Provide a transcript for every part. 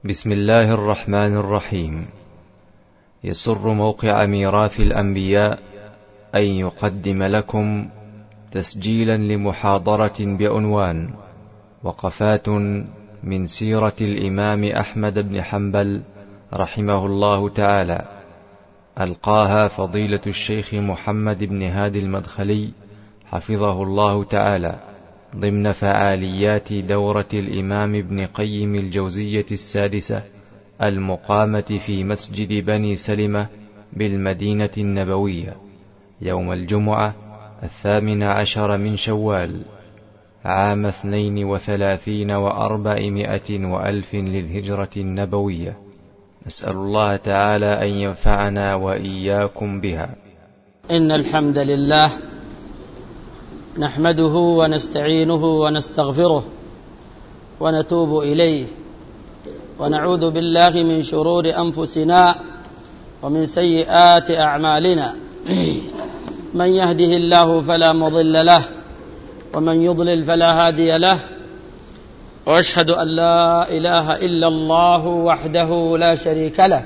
بسم الله الرحمن الرحيم. يسر موقع ميراث الأنبياء أن يقدم لكم تسجيلا لمحاضرة بعنوان وقفات من سيرة الإمام أحمد بن حنبل رحمه الله تعالى، ألقاها فضيلة الشيخ محمد بن هادي المدخلي حفظه الله تعالى ضمن فعاليات دورة الإمام ابن قيم الجوزية السادسة المقامة في مسجد بني سلمة بالمدينة النبوية يوم الجمعة 18 من شوال عام 32 و400 وألف للهجرة النبوية. نسأل الله تعالى أن ينفعنا وإياكم بها. إن الحمد لله نحمده ونستعينه ونستغفره ونتوب إليه، ونعوذ بالله من شرور أنفسنا ومن سيئات أعمالنا. من يهده الله فلا مضل له ومن يضلل فلا هادي له، وأشهد أن لا إله إلا الله وحده لا شريك له،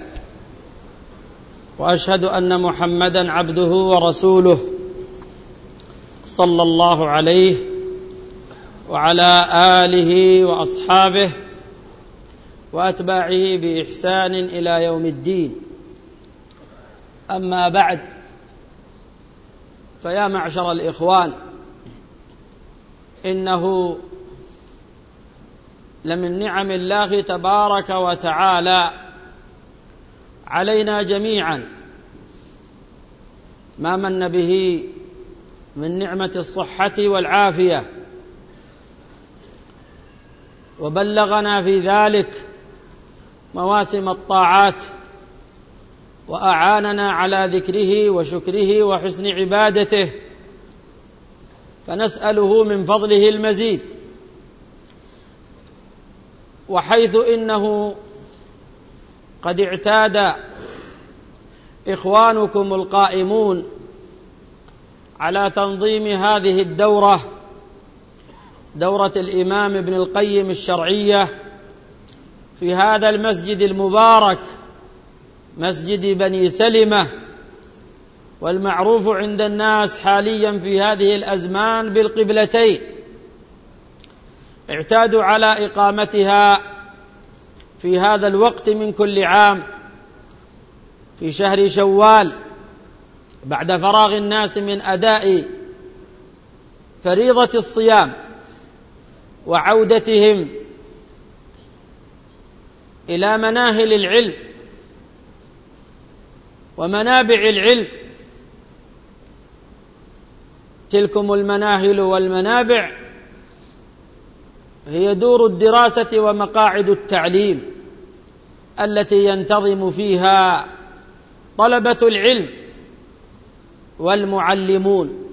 وأشهد أن محمدا عبده ورسوله صلى الله عليه وعلى آله وأصحابه وأتباعه بإحسان إلى يوم الدين. أما بعد، فيا معشر الإخوان، إنه لمن نعم الله تبارك وتعالى علينا جميعا ما من به من نعمة الصحة والعافية، وبلغنا في ذلك مواسم الطاعات، وأعاننا على ذكره وشكره وحسن عبادته، فنسأله من فضله المزيد. وحيث إنه قد اعتاد إخوانكم القائمون على تنظيم هذه الدورة، دورة الإمام ابن القيم الشرعية، في هذا المسجد المبارك مسجد بني سلمة، والمعروف عند الناس حاليا في هذه الأزمان بالقبلتين، اعتادوا على إقامتها في هذا الوقت من كل عام في شهر شوال، بعد فراغ الناس من أداء فريضة الصيام وعودتهم إلى مناهل العلم ومنابع العلم. تلكم المناهل والمنابع هي دور الدراسة ومقاعد التعليم التي ينتظم فيها طلبة العلم والمعلمون،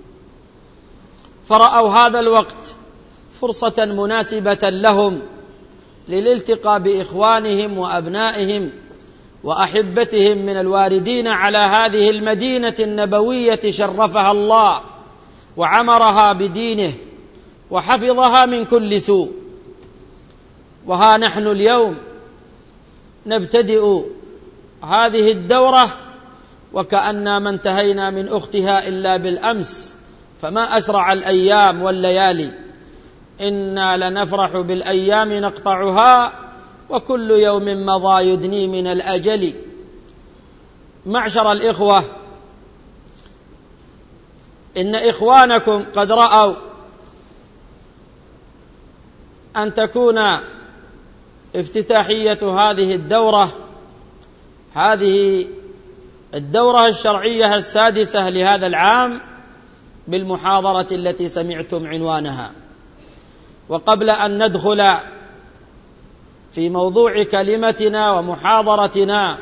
فرأوا هذا الوقت فرصة مناسبة لهم للالتقاء بإخوانهم وأبنائهم وأحبتهم من الواردين على هذه المدينة النبوية شرفها الله وعمرها بدينه وحفظها من كل سوء. وها نحن اليوم نبتدئ هذه الدورة وكأننا ما انتهينا من أختها إلا بالأمس، فما أسرع الأيام والليالي. إنا لنفرح بالأيام نقطعها وكل يوم مضى يدني من الأجل. معشر الإخوة، إن إخوانكم قد رأوا أن تكون افتتاحية هذه الدورة الشرعية السادسة لهذا العام بالمحاضرة التي سمعتم عنوانها. وقبل أن ندخل في موضوع كلمتنا ومحاضرتنا،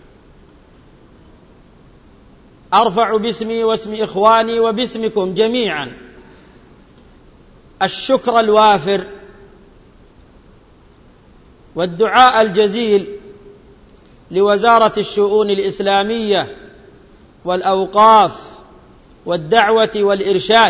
أرفع باسمي واسم إخواني وباسمكم جميعا الشكر الوافر والدعاء الجزيل لوزارة الشؤون الإسلامية والأوقاف والدعوة والإرشاد،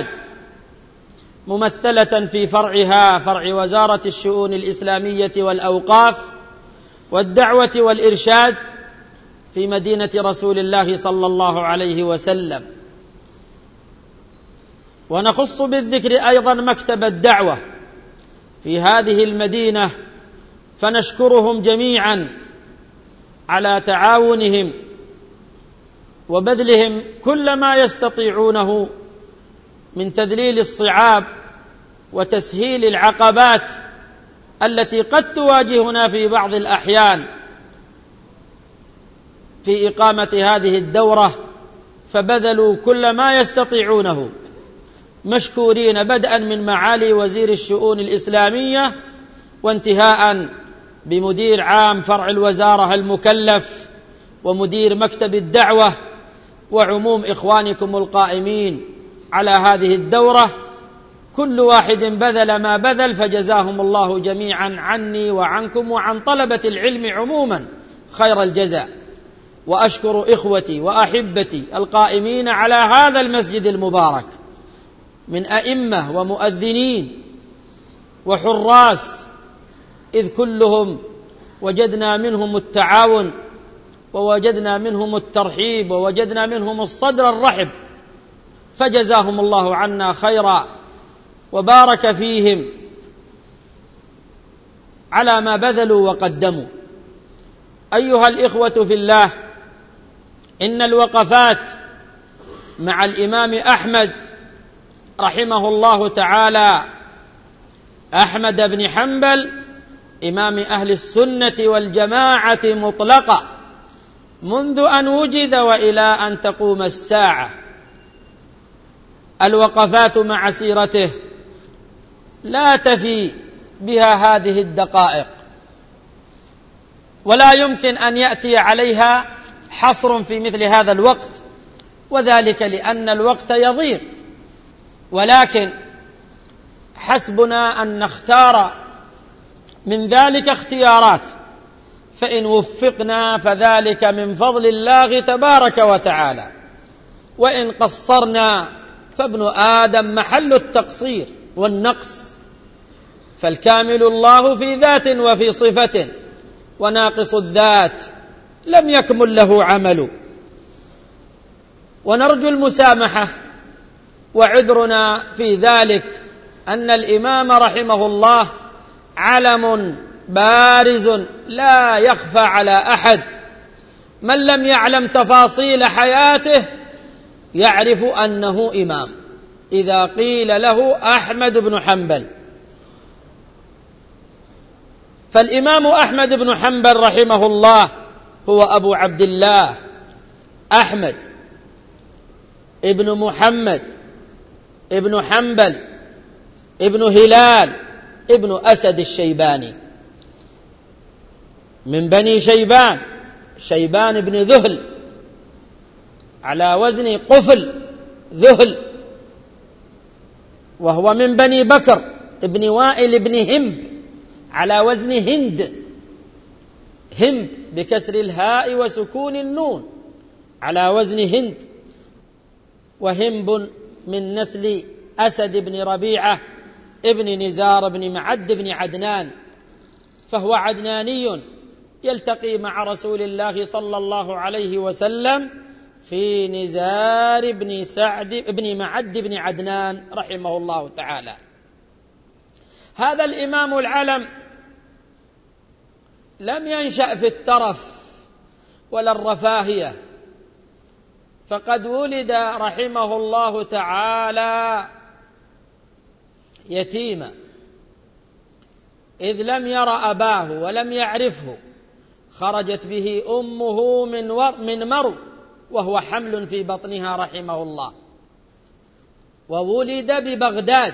ممثلة في فرعها فرع وزارة الشؤون الإسلامية والأوقاف والدعوة والإرشاد في مدينة رسول الله صلى الله عليه وسلم. ونخص بالذكر أيضا مكتب الدعوة في هذه المدينة، فنشكرهم جميعا على تعاونهم وبذلهم كل ما يستطيعونه من تذليل الصعاب وتسهيل العقبات التي قد تواجهنا في بعض الأحيان في إقامة هذه الدورة، فبذلوا كل ما يستطيعونه مشكورين، بدءا من معالي وزير الشؤون الإسلامية وانتهاء بمدير عام فرع الوزارة المكلف ومدير مكتب الدعوة وعموم إخوانكم القائمين على هذه الدورة. كل واحد بذل ما بذل، فجزاهم الله جميعا عني وعنكم وعن طلبة العلم عموما خير الجزاء. وأشكر إخوتي وأحبتي القائمين على هذا المسجد المبارك من أئمة ومؤذنين وحراس، إذ كلهم وجدنا منهم التعاون ووجدنا منهم الترحيب ووجدنا منهم الصدر الرحب، فجزاهم الله عنا خيرا وبارك فيهم على ما بذلوا وقدموا. أيها الإخوة في الله، إن الوقفات مع الإمام أحمد رحمه الله تعالى، أحمد بن حنبل إمام أهل السنة والجماعة مطلقة منذ أن وجد وإلى أن تقوم الساعة. الوقفات مع سيرته لا تفي بها هذه الدقائق، ولا يمكن أن يأتي عليها حصر في مثل هذا الوقت، وذلك لأن الوقت يضيق. ولكن حسبنا أن نختار من ذلك اختيارات، فإن وفقنا فذلك من فضل الله تبارك وتعالى، وإن قصرنا فابن آدم محل التقصير والنقص، فالكامل الله في ذات وفي صفة، وناقص الذات لم يكمل له عمل. ونرجو المسامحة، وعذرنا في ذلك أن الإمام رحمه الله علم بارز لا يخفى على أحد، من لم يعلم تفاصيل حياته يعرف أنه إمام إذا قيل له أحمد بن حنبل. فالإمام أحمد بن حنبل رحمه الله هو أبو عبد الله أحمد ابن محمد ابن حنبل ابن هلال ابن أسد الشيباني من بني شيبان، شيبان بن ذهل على وزن قفل ذهل، وهو من بني بكر ابن وائل بن همب على وزن هند، همب بكسر الهاء وسكون النون على وزن هند. وهمب من نسل أسد بن ربيعة ابن نزار بن معد بن عدنان، فهو عدناني يلتقي مع رسول الله صلى الله عليه وسلم في نزار بن سعد بن معد بن عدنان رحمه الله تعالى. هذا الإمام العلم لم ينشأ في الترف ولا الرفاهية، فقد ولد رحمه الله تعالى يتيما، إذ لم ير أباه ولم يعرفه، خرجت به أمه من مرو وهو حمل في بطنها رحمه الله، وولد ببغداد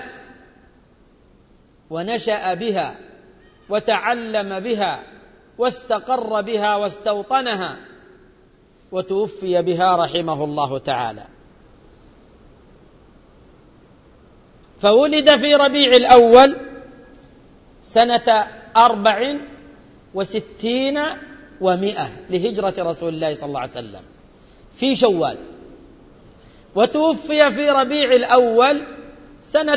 ونشأ بها وتعلم بها واستقر بها واستوطنها، وتوفي بها رحمه الله تعالى. فولد في ربيع الأول سنة 64 و100 لهجرة رسول الله صلى الله عليه وسلم في شوال، وتوفي في ربيع الأول سنة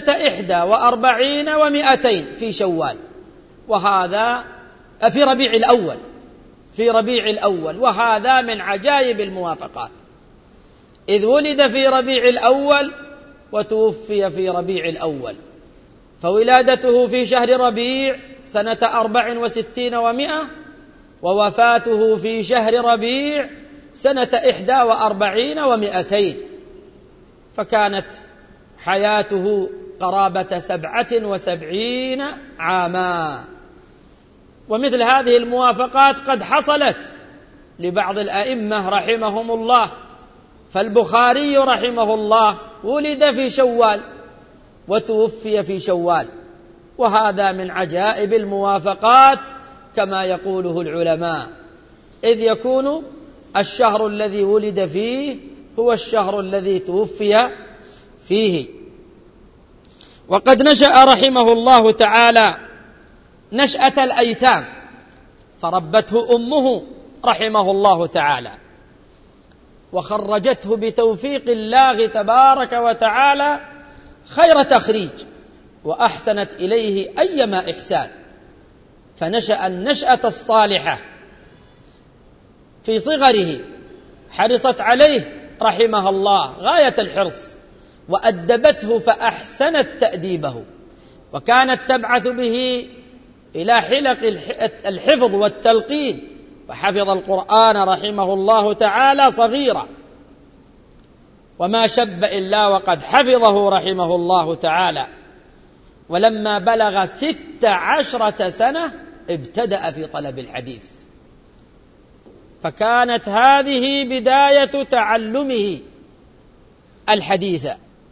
41 و200 في شوال، وهذا في ربيع الأول في ربيع الأول، وهذا من عجائب الموافقات، إذ ولد في ربيع الأول وتوفي في ربيع الأول، فولادته في شهر ربيع سنة 64 و100، ووفاته في شهر ربيع سنة 41 و200، فكانت حياته قرابة 77 عاما. ومثل هذه الموافقات قد حصلت لبعض الأئمة رحمهم الله، فالبخاري رحمه الله ولد في شوال وتوفي في شوال، وهذا من عجائب الموافقات كما يقوله العلماء، إذ يكون الشهر الذي ولد فيه هو الشهر الذي توفي فيه. وقد نشأ رحمه الله تعالى نشأة الأيتام، فربته أمه رحمه الله تعالى، وخرجته بتوفيق الله تبارك وتعالى خير تخريج، وأحسنت إليه أيما إحسان، فنشأ النشأة الصالحة في صغره، حرصت عليه رحمها الله غاية الحرص، وأدبته فأحسنت تأديبه، وكانت تبعث به إلى حلق الحفظ والتلقين، وحفظ القرآن رحمه الله تعالى صغيرا، وما شب إلا وقد حفظه رحمه الله تعالى. ولما بلغ 16 سنة ابتدأ في طلب الحديث، فكانت هذه بداية تعلمه الحديث،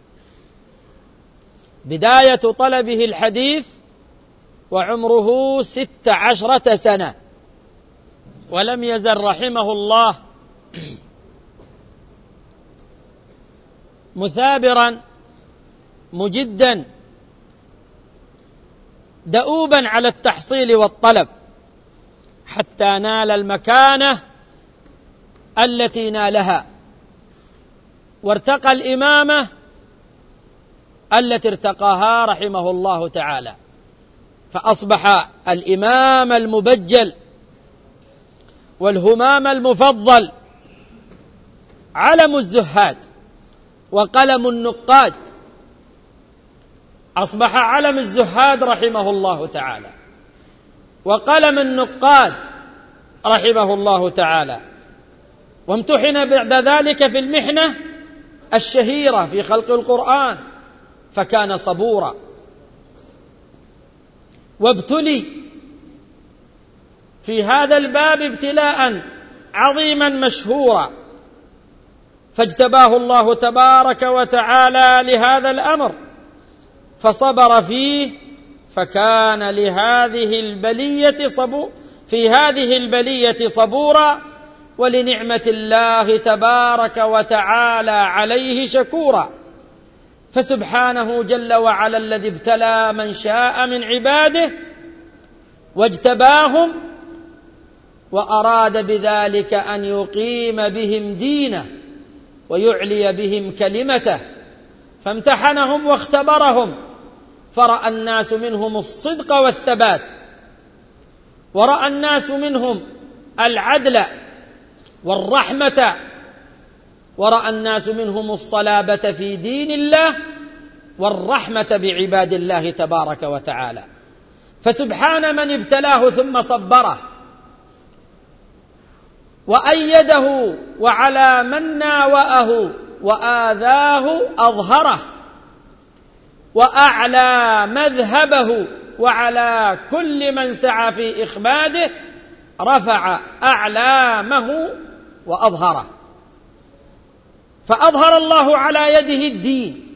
بداية طلبه الحديث وعمره 16 سنة. ولم يزل رحمه الله مثابرا مجدا دؤوبا على التحصيل والطلب، حتى نال المكانة التي نالها، وارتقى الإمامة التي ارتقاها رحمه الله تعالى، فأصبح الإمام المبجل والهمام المفضل، علم الزهاد وقلم النقاد، أصبح علم الزهاد رحمه الله تعالى وقلم النقاد رحمه الله تعالى. وامتحن بعد ذلك في المحنة الشهيرة في خلق القرآن، فكان صبورا، وابتلي في هذا الباب ابتلاء عظيما مشهورا، فاجتباه الله تبارك وتعالى لهذا الأمر فصبر فيه، فكان في هذه البلية صبورا، ولنعمة الله تبارك وتعالى عليه شكورا. فسبحانه جل وعلا الذي ابتلى من شاء من عباده واجتباهم، وأراد بذلك أن يقيم بهم دينه ويعلي بهم كلمته، فامتحنهم واختبرهم، فرأى الناس منهم الصدق والثبات، ورأى الناس منهم العدل والرحمة، ورأى الناس منهم الصلابة في دين الله والرحمة بعباد الله تبارك وتعالى. فسبحان من ابتلاه ثم صبره وأيده، وعلى من ناوأه وآذاه أظهره، وأعلى مذهبه، وعلى كل من سعى في إخماده رفع أعلامه وأظهره. فأظهر الله على يده الدين،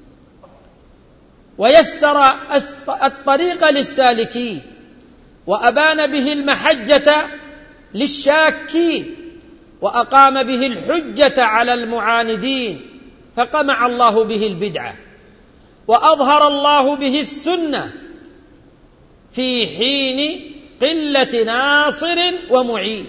ويسر الطريق للسالكين، وأبان به المحجة للشاكين، وأقام به الحجة على المعاندين، فقمع الله به البدعة، وأظهر الله به السنة في حين قلة ناصر ومعين،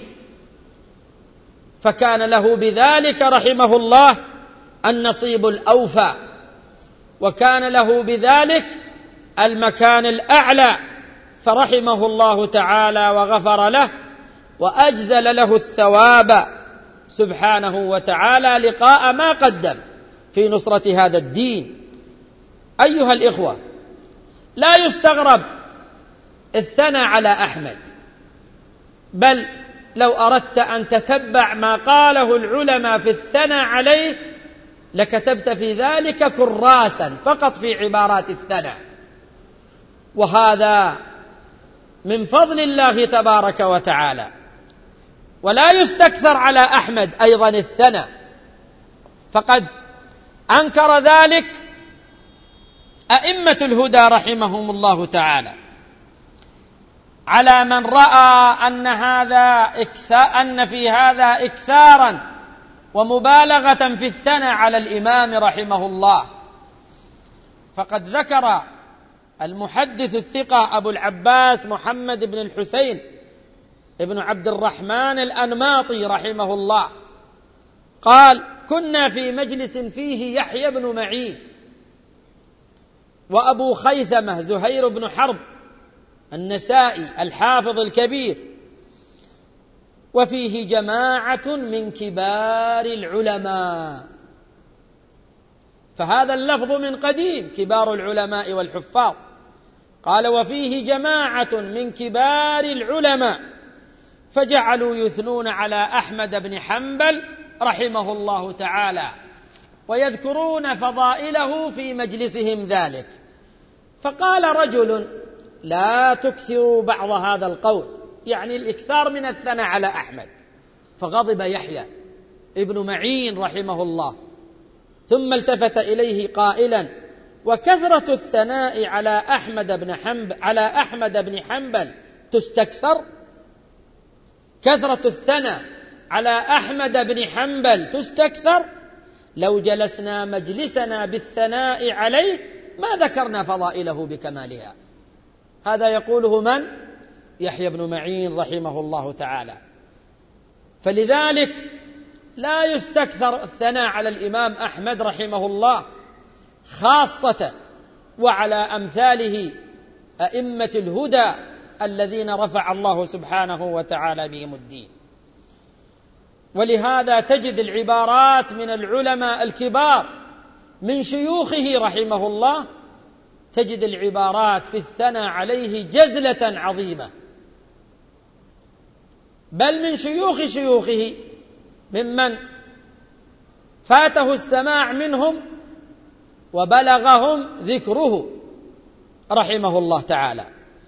فكان له بذلك رحمه الله النصيب الأوفى، وكان له بذلك المكان الأعلى، فرحمه الله تعالى وغفر له، وأجزل له الثواب سبحانه وتعالى لقاء ما قدم في نصرة هذا الدين. أيها الإخوة، لا يستغرب الثناء على أحمد، بل لو أردت أن تتبع ما قاله العلماء في الثناء عليه لكتبت في ذلك كراسا فقط في عبارات الثناء، وهذا من فضل الله تبارك وتعالى. ولا يستكثر على أحمد أيضا الثناء، فقد أنكر ذلك أئمة الهدى رحمهم الله تعالى على من رأى أن في هذا إكثارا ومبالغة في الثناء على الإمام رحمه الله. فقد ذكر المحدث الثقة أبو العباس محمد بن الحسين ابن عبد الرحمن الأنماطي رحمه الله قال: كنا في مجلس فيه يحيى بن معين وأبو خيثمة زهير بن حرب النسائي الحافظ الكبير، وفيه جماعة من كبار العلماء. فهذا اللفظ من قديم، كبار العلماء والحفاظ. قال: وفيه جماعة من كبار العلماء، فجعلوا يثنون على أحمد بن حنبل رحمه الله تعالى ويذكرون فضائله في مجلسهم ذلك. فقال رجل: لا تكثروا بعض هذا القول، يعني الإكثار من الثناء على أحمد. فغضب يحيى ابن معين رحمه الله، ثم التفت إليه قائلا: وكثرة الثناء على أحمد بن حنبل تستكثر؟ كثرة الثناء على أحمد بن حنبل تستكثر؟ لو جلسنا مجلسنا بالثناء عليه ما ذكرنا فضائله بكمالها. هذا يقوله من؟ يحيى بن معين رحمه الله تعالى. فلذلك لا يستكثر الثناء على الإمام أحمد رحمه الله خاصة، وعلى أمثاله أئمة الهدى الذين رفع الله سبحانه وتعالى بهم الدين. ولهذا تجد العبارات من العلماء الكبار من شيوخه رحمه الله، تجد العبارات في الثناء عليه جزلة عظيمة، بل من شيوخه ممن فاته السماع منهم وبلغهم ذكره رحمه الله تعالى.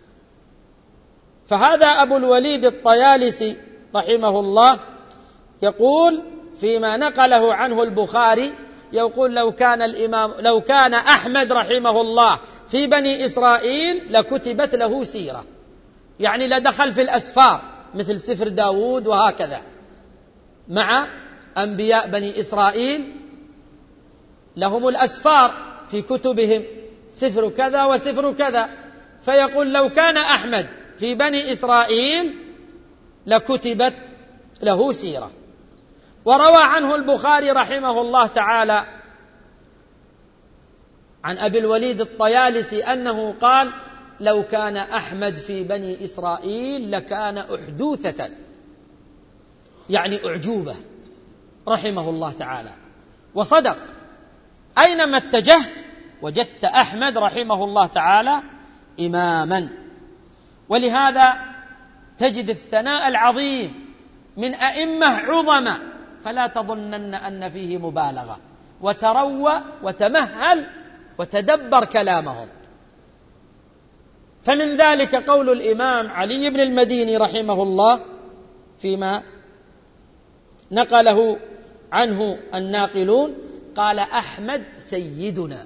فهذا أبو الوليد الطيالسي رحمه الله يقول فيما نقله عنه البخاري، يقول: لو كان أحمد رحمه الله في بني إسرائيل لكتبت له سيرة، يعني لدخل في الأسفار مثل سفر داود وهكذا. مع أنبياء بني إسرائيل لهم الأسفار في كتبهم، سفر كذا وسفر كذا، فيقول: لو كان أحمد في بني إسرائيل لكتبت له سيرة. وروى عنه البخاري رحمه الله تعالى عن أبي الوليد الطيالسي أنه قال: لو كان أحمد في بني إسرائيل لكان أحدوثة، يعني أعجوبة رحمه الله تعالى. وصدق، أينما اتجهت وجدت أحمد رحمه الله تعالى إماما. ولهذا تجد الثناء العظيم من أئمة عظماء، فلا تظنن أن فيه مبالغة، وتروى وتمهل وتدبر كلامهم. فمن ذلك قول الإمام علي بن المديني رحمه الله فيما نقله عنه الناقلون، قال: أحمد سيدنا،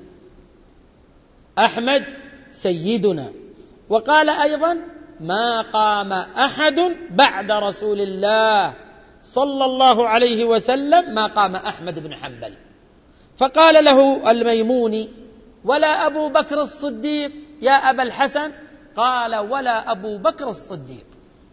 أحمد سيدنا. وقال أيضا: ما قام أحد بعد رسول الله صلى الله عليه وسلم ما قام أحمد بن حنبل. فقال له الميموني: ولا أبو بكر الصديق يا أبا الحسن؟ قال: ولا أبو بكر الصديق.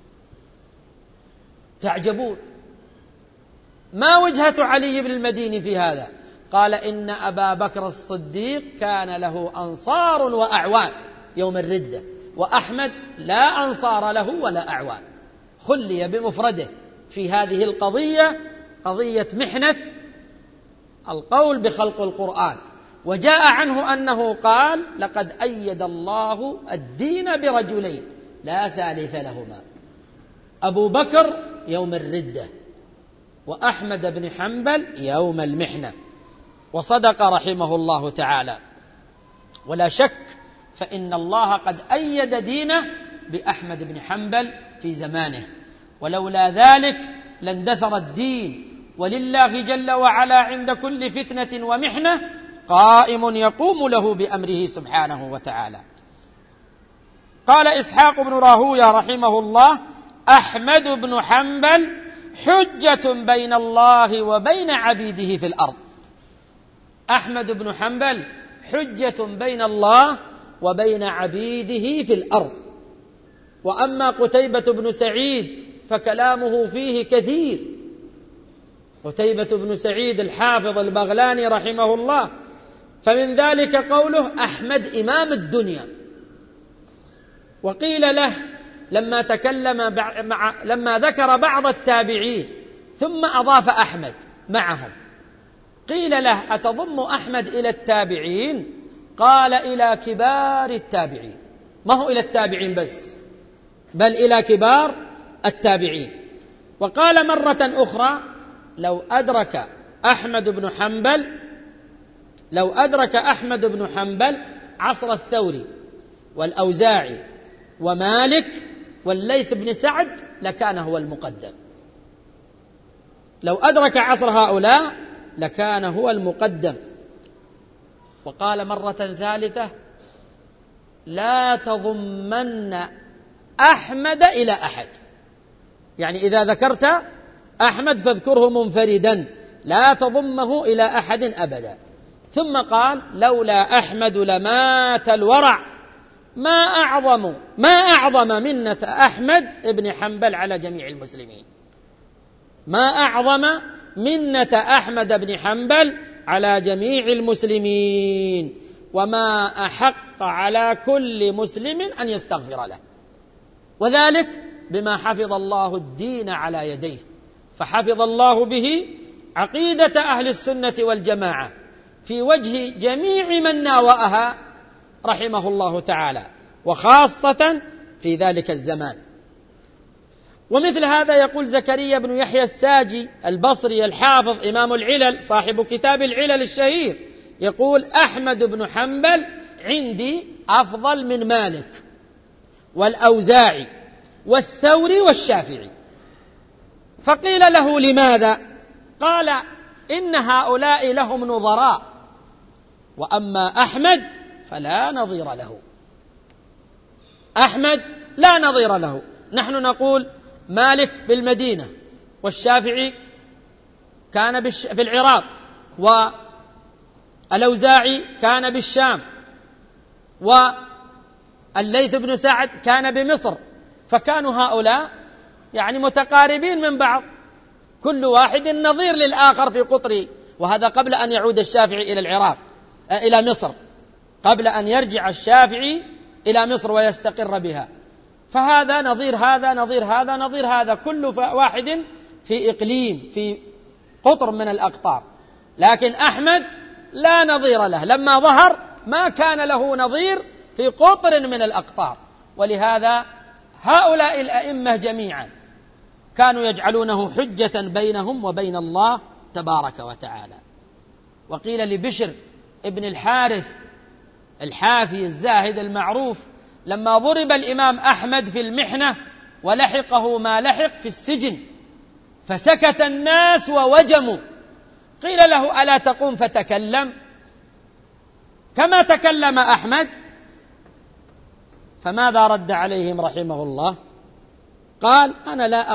تعجبون، ما وجهة علي بن المديني في هذا؟ قال: إن أبا بكر الصديق كان له أنصار وأعوان يوم الردة، وأحمد لا أنصار له ولا أعوان. خلي بمفرده في هذه القضية، قضية محنة القول بخلق القرآن. وجاء عنه أنه قال: لقد أيد الله الدين برجلين لا ثالث لهما، أبو بكر يوم الردة، وأحمد بن حنبل يوم المحنة. وصدق رحمه الله تعالى، ولا شك فإن الله قد أيد دينه بأحمد بن حنبل في زمانه، ولولا ذلك لاندثر الدين. ولله جل وعلا عند كل فتنة ومحنة قائم يقوم له بأمره سبحانه وتعالى. قال إسحاق بن راهويه رحمه الله: أحمد بن حنبل حجة بين الله وبين عبيده في الأرض. أحمد بن حنبل حجة بين الله وبين عبيده في الأرض. وأما قتيبة بن سعيد فكلامه فيه كثير. قتيبة بن سعيد الحافظ البغلاني رحمه الله، فمن ذلك قوله: أحمد إمام الدنيا. وقيل له لما ذكر بعض التابعين ثم أضاف أحمد معهم، قيل له: أتضم أحمد إلى التابعين؟ قال: إلى كبار التابعين، ما هو إلى التابعين بس، بل إلى كبار التابعين. وقال مرة أخرى: لو أدرك أحمد بن حنبل عصر الثوري والأوزاعي ومالك والليث بن سعد لكان هو المقدم. لو أدرك عصر هؤلاء لكان هو المقدم. وقال مرة ثالثة: لا تضمن أحمد إلى أحد، يعني إذا ذكرت أحمد فاذكره منفردا، لا تضمه إلى أحد أبدا. ثم قال: لولا أحمد لمات الورع، ما أعظم منة أحمد بن حنبل على جميع المسلمين، ما أعظم منة أحمد بن حنبل على جميع المسلمين، وما أحق على كل مسلم أن يستغفر له، وذلك بما حفظ الله الدين على يديه، فحفظ الله به عقيدة أهل السنة والجماعة في وجه جميع من ناوأها رحمه الله تعالى، وخاصة في ذلك الزمان. ومثل هذا يقول زكريا بن يحيى الساجي البصري الحافظ إمام العلل صاحب كتاب العلل الشهير، يقول: أحمد بن حنبل عندي أفضل من مالك والأوزاعي والثوري والشافعي. فقيل له: لماذا؟ قال: إن هؤلاء لهم نظراء، وأما أحمد فلا نظير له. أحمد لا نظير له. نحن نقول مالك بالمدينة، والشافعي كان في العراق، والأوزاعي كان بالشام، والليث بن سعد كان بمصر، فكانوا هؤلاء يعني متقاربين من بعض، كل واحد نظير للآخر في قطره. وهذا قبل أن يعود الشافعي إلى العراق إلى مصر، قبل أن يرجع الشافعي إلى مصر ويستقر بها. فهذا نظير هذا، نظير هذا، نظير هذا، كل واحد في إقليم، في قطر من الأقطار. لكن أحمد لا نظير له، لما ظهر ما كان له نظير في قطر من الأقطار. ولهذا هؤلاء الأئمة جميعا كانوا يجعلونه حجة بينهم وبين الله تبارك وتعالى. وقيل لبشر ابن الحارث الحافي الزاهد المعروف: لما ضرب الإمام أحمد في المحنة ولحقه ما لحق في السجن فسكت الناس ووجموا، قيل له: ألا تقوم فتكلم كما تكلم أحمد؟ فماذا رد عليهم رحمه الله؟ قال: أنا لا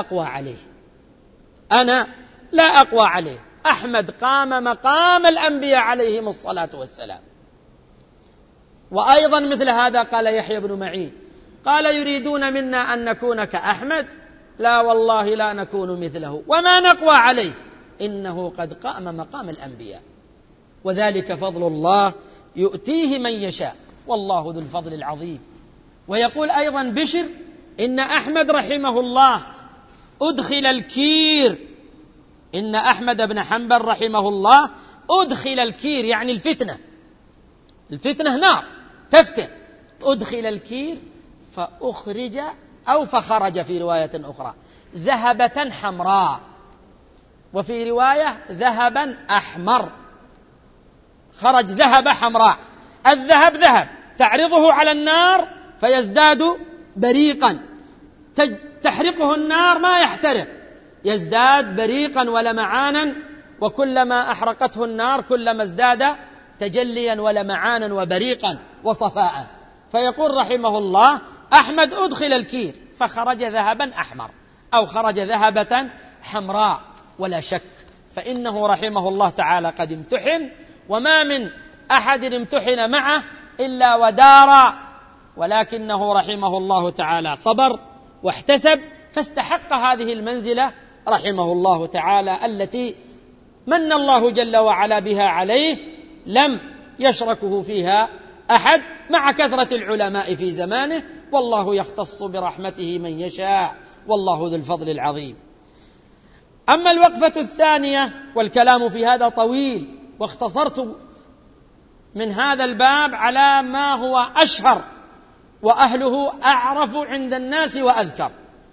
أقوى عليه، أحمد قام مقام الأنبياء عليهم الصلاة والسلام. وأيضا مثل هذا قال يحيى بن معين، قال: يريدون منا أن نكون كأحمد؟ لا والله لا نكون مثله، وما نقوى عليه، إنه قد قام مقام الأنبياء، وذلك فضل الله يؤتيه من يشاء، والله ذو الفضل العظيم. ويقول أيضا بشر: إن أحمد رحمه الله أدخل الكير. إن أحمد بن حنبل رحمه الله أدخل الكير، يعني الفتنة نار تفتن. أدخل الكير فأخرج أو فخرج في رواية أخرى ذهبة حمراء، وفي رواية ذهبا أحمر. خرج ذهبة حمراء. الذهب ذهب تعرضه على النار فيزداد بريقا، تحرقه النار ما يحترق، يزداد بريقا ولمعانا، وكلما أحرقته النار كلما ازداد تجليا ولمعانا وبريقا وصفاء. فيقول رحمه الله: أحمد أدخل الكير فخرج ذهبا أحمر أو خرج ذهبة حمراء. ولا شك فإنه رحمه الله تعالى قد امتحن، وما من أحد امتحن معه إلا ودار، ولكنه رحمه الله تعالى صبر واحتسب فاستحق هذه المنزلة رحمه الله تعالى التي من الله جل وعلا بها عليه، لم يشركه فيها أحد مع كثرة العلماء في زمانه، والله يختص برحمته من يشاء، والله ذو الفضل العظيم. أما الوقفة الثانية، والكلام في هذا طويل، واختصرت من هذا الباب على ما هو أشهر وأهله أعرف عند الناس وأذكر.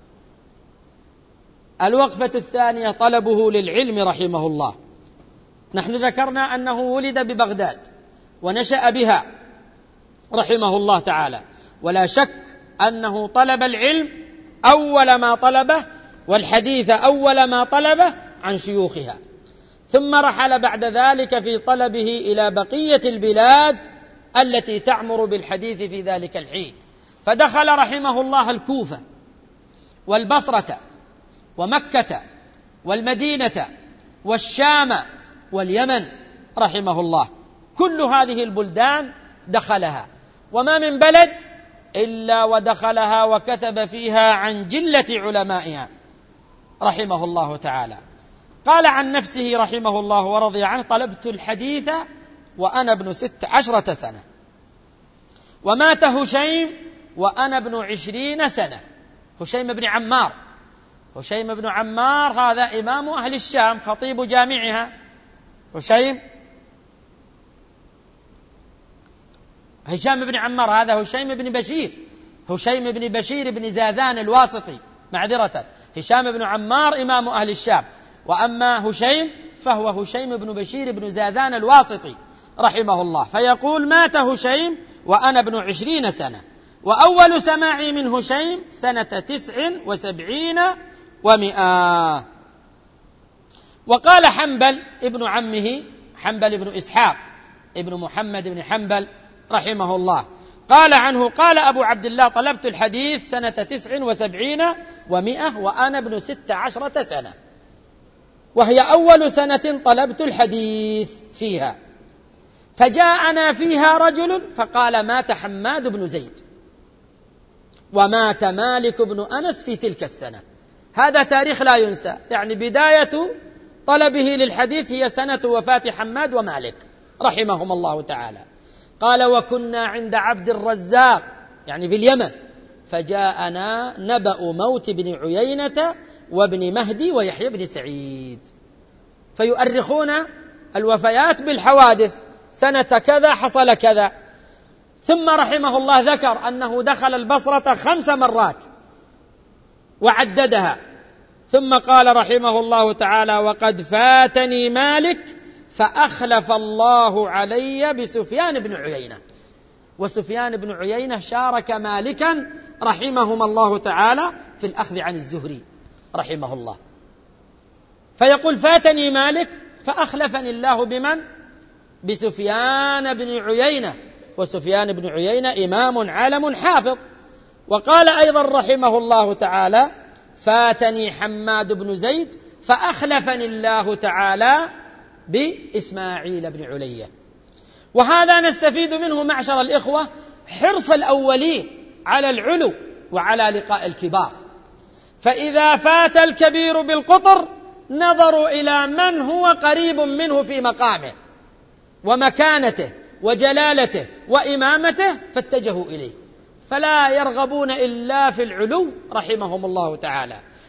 الوقفة الثانية طلبه للعلم رحمه الله. نحن ذكرنا أنه ولد ببغداد ونشأ بها رحمه الله تعالى، ولا شك أنه طلب العلم أول ما طلبه، والحديث أول ما طلبه عن شيوخها، ثم رحل بعد ذلك في طلبه إلى بقية البلاد التي تعمر بالحديث في ذلك الحين، فدخل رحمه الله الكوفة والبصرة ومكة والمدينة والشام واليمن رحمه الله. كل هذه البلدان دخلها، وما من بلد إلا ودخلها وكتب فيها عن جلة علمائها رحمه الله تعالى. قال عن نفسه رحمه الله ورضي عنه: طلبت الحديث وأنا ابن 16 سنة، ومات هشيم وأنا ابن 20 سنة. هشيم بن عمار، هشيم بن عمار هذا إمام أهل الشام خطيب جامعها. هشام بن عمار هذا هشيم بن بشير، هشيم بن بشير بن زاذان الواسطي، معذرة، هشام بن عمار إمام أهل الشام، وأما هشيم فهو هشيم بن بشير بن زاذان الواسطي رحمه الله. فيقول: مات هشيم وأنا ابن 20 سنة، وأول سماعي من هشيم سنة 79 و100. وقال حنبل ابن عمه، حنبل بن إسحاق ابن محمد بن حنبل رحمه الله، قال عنه: قال أبو عبد الله: طلبت الحديث سنة 79 و100 وأنا ابن 16 سنة، وهي أول سنة طلبت الحديث فيها. فجاءنا فيها رجل فقال: مات حماد بن زيد ومات مالك بن أنس في تلك السنة. هذا تاريخ لا ينسى، يعني بداية طلبه للحديث هي سنة وفاة حماد ومالك رحمهم الله تعالى. قال: وكنا عند عبد الرزاق، يعني في اليمن، فجاءنا نبأ موت بن عيينة وابن مهدي ويحيى بن سعيد، فيؤرخون الوفيات بالحوادث، سنة كذا حصل كذا. ثم رحمه الله ذكر أنه دخل البصرة 5 مرات وعددها، ثم قال رحمه الله تعالى: وقد فاتني مالك فأخلف الله علي بسفيان بن عيينة. وسفيان بن عيينة شارك مالكا رحمهما الله تعالى في الأخذ عن الزهري رحمه الله. فيقول: فاتني مالك فأخلفني الله بمن؟ بسفيان بن عيينة، وسفيان بن عيينة إمام عالم حافظ. وقال أيضا رحمه الله تعالى: فاتني حماد بن زيد فأخلفني الله تعالى بإسماعيل بن علية. وهذا نستفيد منه معشر الإخوة حرص الأولين على العلو وعلى لقاء الكبار، فإذا فات الكبير بالقطر نظروا إلى من هو قريب منه في مقامه ومكانته وجلالته وإمامته فاتجهوا إليه، فلا يرغبون إلا في العلو رحمهم الله تعالى.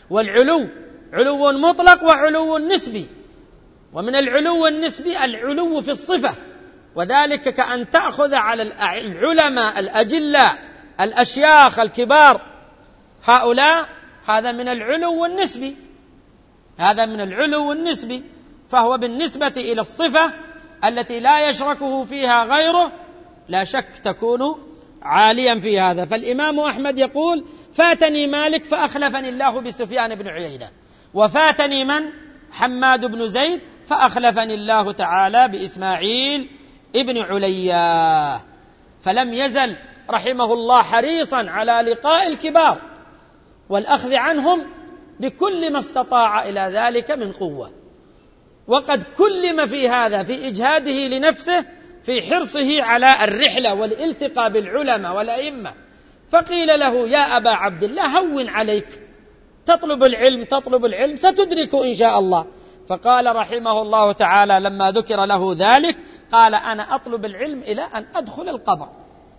والعلو علو مطلق وعلو نسبي، ومن العلو النسبي العلو في الصفة، وذلك كأن تأخذ على العلماء الأجلاء الأشياخ الكبار هؤلاء، هذا من العلو النسبي، هذا من العلو النسبي، فهو بالنسبة إلى الصفة التي لا يشركه فيها غيره لا شك تكون عاليا في هذا. فالإمام أحمد يقول: فاتني مالك فأخلفني الله بسفيان بن عيينة، وفاتني من؟ حماد بن زيد، فأخلفني الله تعالى بإسماعيل ابن عليا. فلم يزل رحمه الله حريصا على لقاء الكبار والأخذ عنهم بكل ما استطاع إلى ذلك من قوة، وقد كلم في هذا في إجهاده لنفسه في حرصه على الرحلة والالتقاء بالعلماء والأئمة. فقيل له: يا أبا عبد الله هون عليك، تطلب العلم ستدرك إن شاء الله. فقال رحمه الله تعالى لما ذكر له ذلك: قال: أنا أطلب العلم إلى أن أدخل القبر،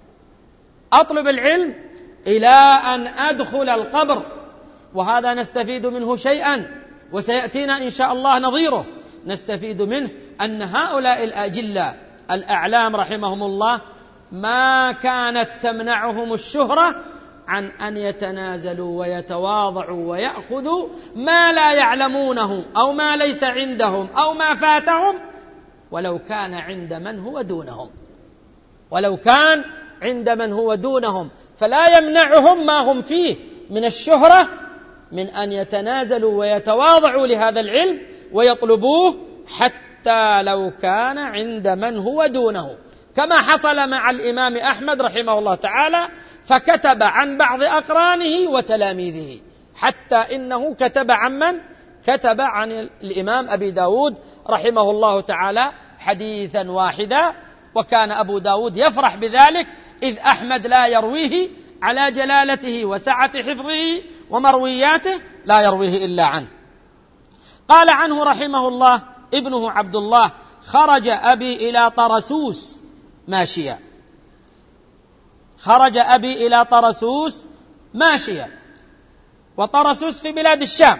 أطلب العلم إلى أن أدخل القبر. وهذا نستفيد منه شيئا، وسيأتينا إن شاء الله نظيره. نستفيد منه أن هؤلاء الأجلاء الأعلام رحمهم الله ما كانت تمنعهم الشهرة عن أن يتنازلوا ويتواضعوا ويأخذوا ما لا يعلمونه أو ما ليس عندهم أو ما فاتهم، ولو كان عند من هو دونهم، ولو كان عند من هو دونهم، فلا يمنعهم ما هم فيه من الشهرة من أن يتنازلوا ويتواضعوا لهذا العلم ويطلبوه حتى لو كان عند من هو دونه، كما حصل مع الإمام أحمد رحمه الله تعالى، فكتب عن بعض أقرانه وتلاميذه، حتى إنه كتب عن من؟ كتب عن الإمام أبي داود رحمه الله تعالى حديثا واحدا، وكان أبو داود يفرح بذلك، إذ أحمد لا يرويه على جلالته وسعة حفظه ومروياته، لا يرويه إلا عنه. قال عنه رحمه الله ابنه عبد الله: خرج أبي إلى طرسوس ماشيا، خرج أبي إلى طرسوس ماشيا، وطرسوس في بلاد الشام،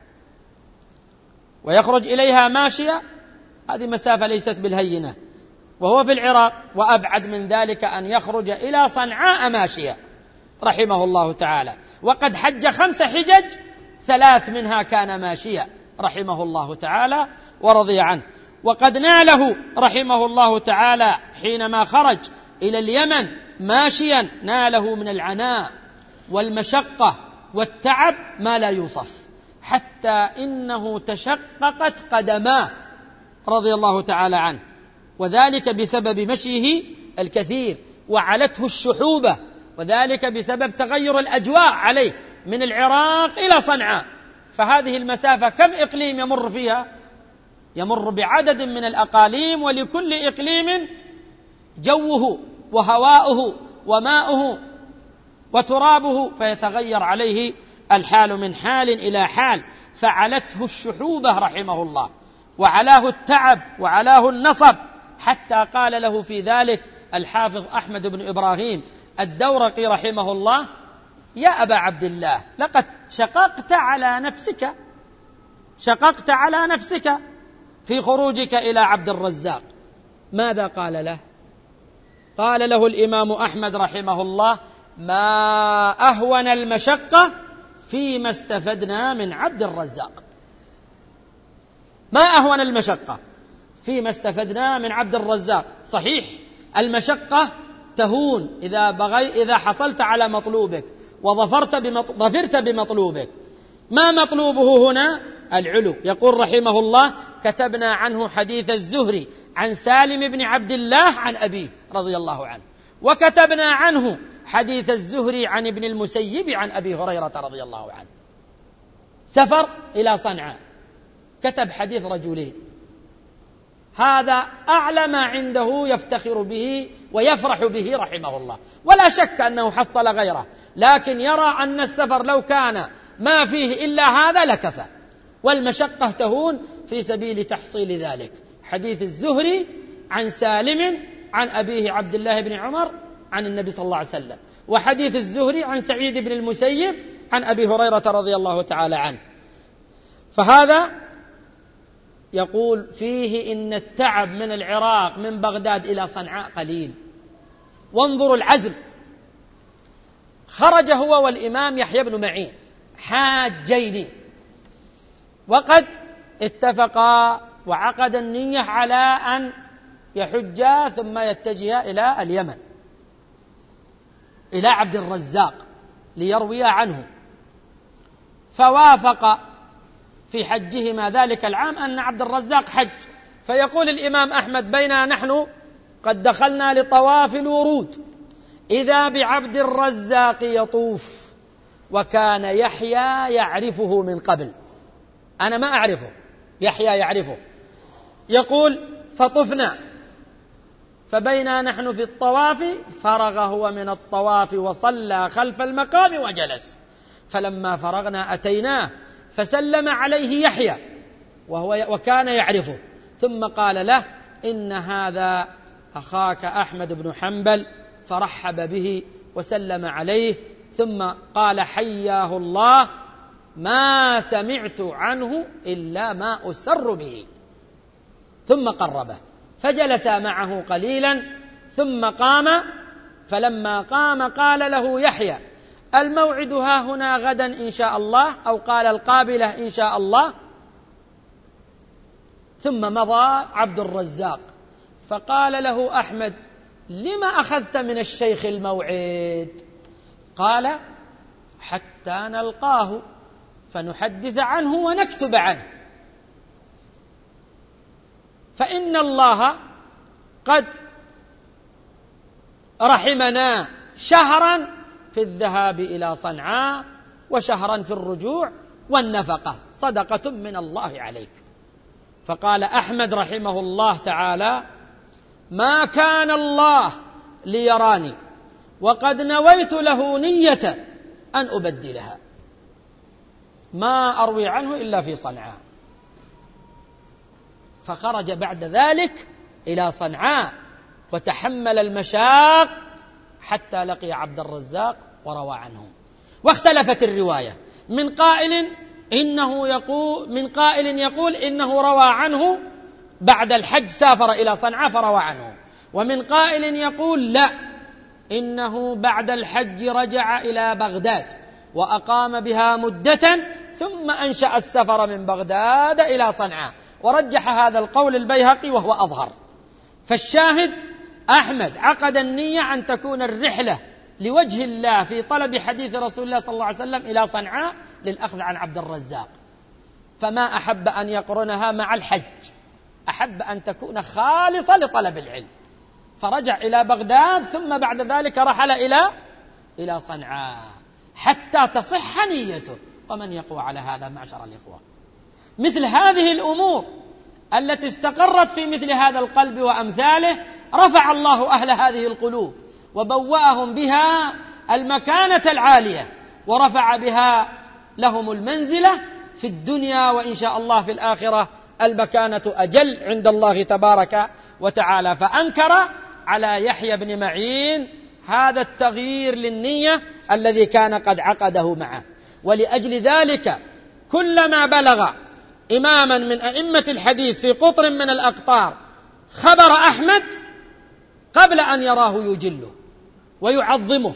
ويخرج إليها ماشيا، هذه مسافة ليست بالهينة، وهو في العراق، وأبعد من ذلك أن يخرج إلى صنعاء ماشيا رحمه الله تعالى، وقد حج 5 حجج 3 منها كان ماشيا رحمه الله تعالى ورضي عنه. وقد ناله رحمه الله تعالى حينما خرج إلى اليمن ماشيا، ناله من العناء والمشقة والتعب ما لا يوصف، حتى إنه تشققت قدماه رضي الله تعالى عنه، وذلك بسبب مشيه الكثير، وعلته الشحوبة، وذلك بسبب تغير الأجواء عليه من العراق إلى صنعاء. فهذه المسافة كم إقليم يمر فيها؟ يمر بعدد من الأقاليم، ولكل إقليم جوه وهواؤه وماؤه وترابه، فيتغير عليه الحال من حال إلى حال، فعلته الشحوبة رحمه الله، وعلاه التعب وعلاه النصب، حتى قال له في ذلك الحافظ أحمد بن إبراهيم الدورقي رحمه الله: يا أبا عبد الله لقد شققت على نفسك في خروجك إلى عبد الرزاق. ماذا قال له؟ قال له الإمام أحمد رحمه الله: ما أهون المشقة فيما استفدنا من عبد الرزاق. ما أهون المشقة فيما استفدنا من عبد الرزاق. صحيح المشقة تهون إذا حصلت على مطلوبك وظفرت بمطلوبك. ما مطلوبه هنا؟ العلو. يقول رحمه الله: كتبنا عنه حديث الزهري عن سالم بن عبد الله عن أبيه رضي الله عنه، وكتبنا عنه حديث الزهري عن ابن المسيب عن أبي هريرة رضي الله عنه. سفر إلى صنعاء، كتب حديث رجلين، هذا أعلى ما عنده يفتخر به ويفرح به رحمه الله، ولا شك أنه حصل غيره، لكن يرى أن السفر لو كان ما فيه إلا هذا لكفى، والمشقة تهون في سبيل تحصيل ذلك. حديث الزهري عن سالم عن أبيه عبد الله بن عمر عن النبي صلى الله عليه وسلم، وحديث الزهري عن سعيد بن المسيب عن أبي هريرة رضي الله تعالى عنه. فهذا يقول فيه إن التعب من العراق من بغداد إلى صنعاء قليل. وانظروا العزم، خرج هو والإمام يحيى بن معين حاجين، وقد اتفقا وعقد النية على أن يحجا ثم يتجها إلى اليمن إلى عبد الرزاق ليروي عنه. فوافق في حجهما ذلك العام أن عبد الرزاق حج. فيقول الإمام أحمد: بينا نحن قد دخلنا لطواف الورود إذا بعبد الرزاق يطوف، وكان يحيى يعرفه من قبل، أنا ما أعرفه، يحيى يعرفه. يقول: فطفنا، فبينا نحن في الطواف فرغ هو من الطواف وصلى خلف المقام وجلس، فلما فرغنا أتيناه فسلم عليه يحيى وكان يعرفه، ثم قال له: إن هذا أخاك أحمد بن حنبل، فرحب به وسلم عليه، ثم قال: حياه الله، ما سمعت عنه إلا ما أسر به، ثم قربه فجلس معه قليلا ثم قام. فلما قام قال له يحيى: الموعد ها هنا غدا إن شاء الله، أو قال القابلة إن شاء الله. ثم مضى عبد الرزاق، فقال له أحمد: لما أخذت من الشيخ الموعد؟ قال: حتى نلقاه فنحدث عنه ونكتب عنه، فإن الله قد رحمنا شهرا في الذهاب إلى صنعاء وشهرا في الرجوع، والنفقة صدقة من الله عليك. فقال أحمد رحمه الله تعالى: ما كان الله ليراني وقد نويت له نية أن أبدلها، ما أروي عنه إلا في صنعاء. فخرج بعد ذلك إلى صنعاء وتحمل المشاق حتى لقي عبد الرزاق وروى عنه. واختلفت الرواية، من قائل يقول إنه روى عنه بعد الحج، سافر إلى صنعاء فروى عنه، ومن قائل يقول لا، إنه بعد الحج رجع إلى بغداد وأقام بها مدة ثم أنشأ السفر من بغداد إلى صنعاء. ورجح هذا القول البيهقي وهو أظهر. فالشاهد أحمد عقد النية أن تكون الرحلة لوجه الله في طلب حديث رسول الله صلى الله عليه وسلم إلى صنعاء للأخذ عن عبد الرزاق، فما أحب أن يقرنها مع الحج، أحب أن تكون خالصة لطلب العلم، فرجع إلى بغداد ثم بعد ذلك رحل إلى صنعاء حتى تصح نيته. ومن يقوى على هذا معشر الإخوة؟ مثل هذه الأمور التي استقرت في مثل هذا القلب وأمثاله رفع الله أهل هذه القلوب وبوأهم بها المكانة العالية، ورفع بها لهم المنزلة في الدنيا، وإن شاء الله في الآخرة المكانة أجل عند الله تبارك وتعالى. فأنكر على يحيى بن معين هذا التغيير للنية الذي كان قد عقده معه. ولأجل ذلك كلما بلغ إماما من أئمة الحديث في قطر من الأقطار خبر أحمد قبل أن يراه يجله ويعظمه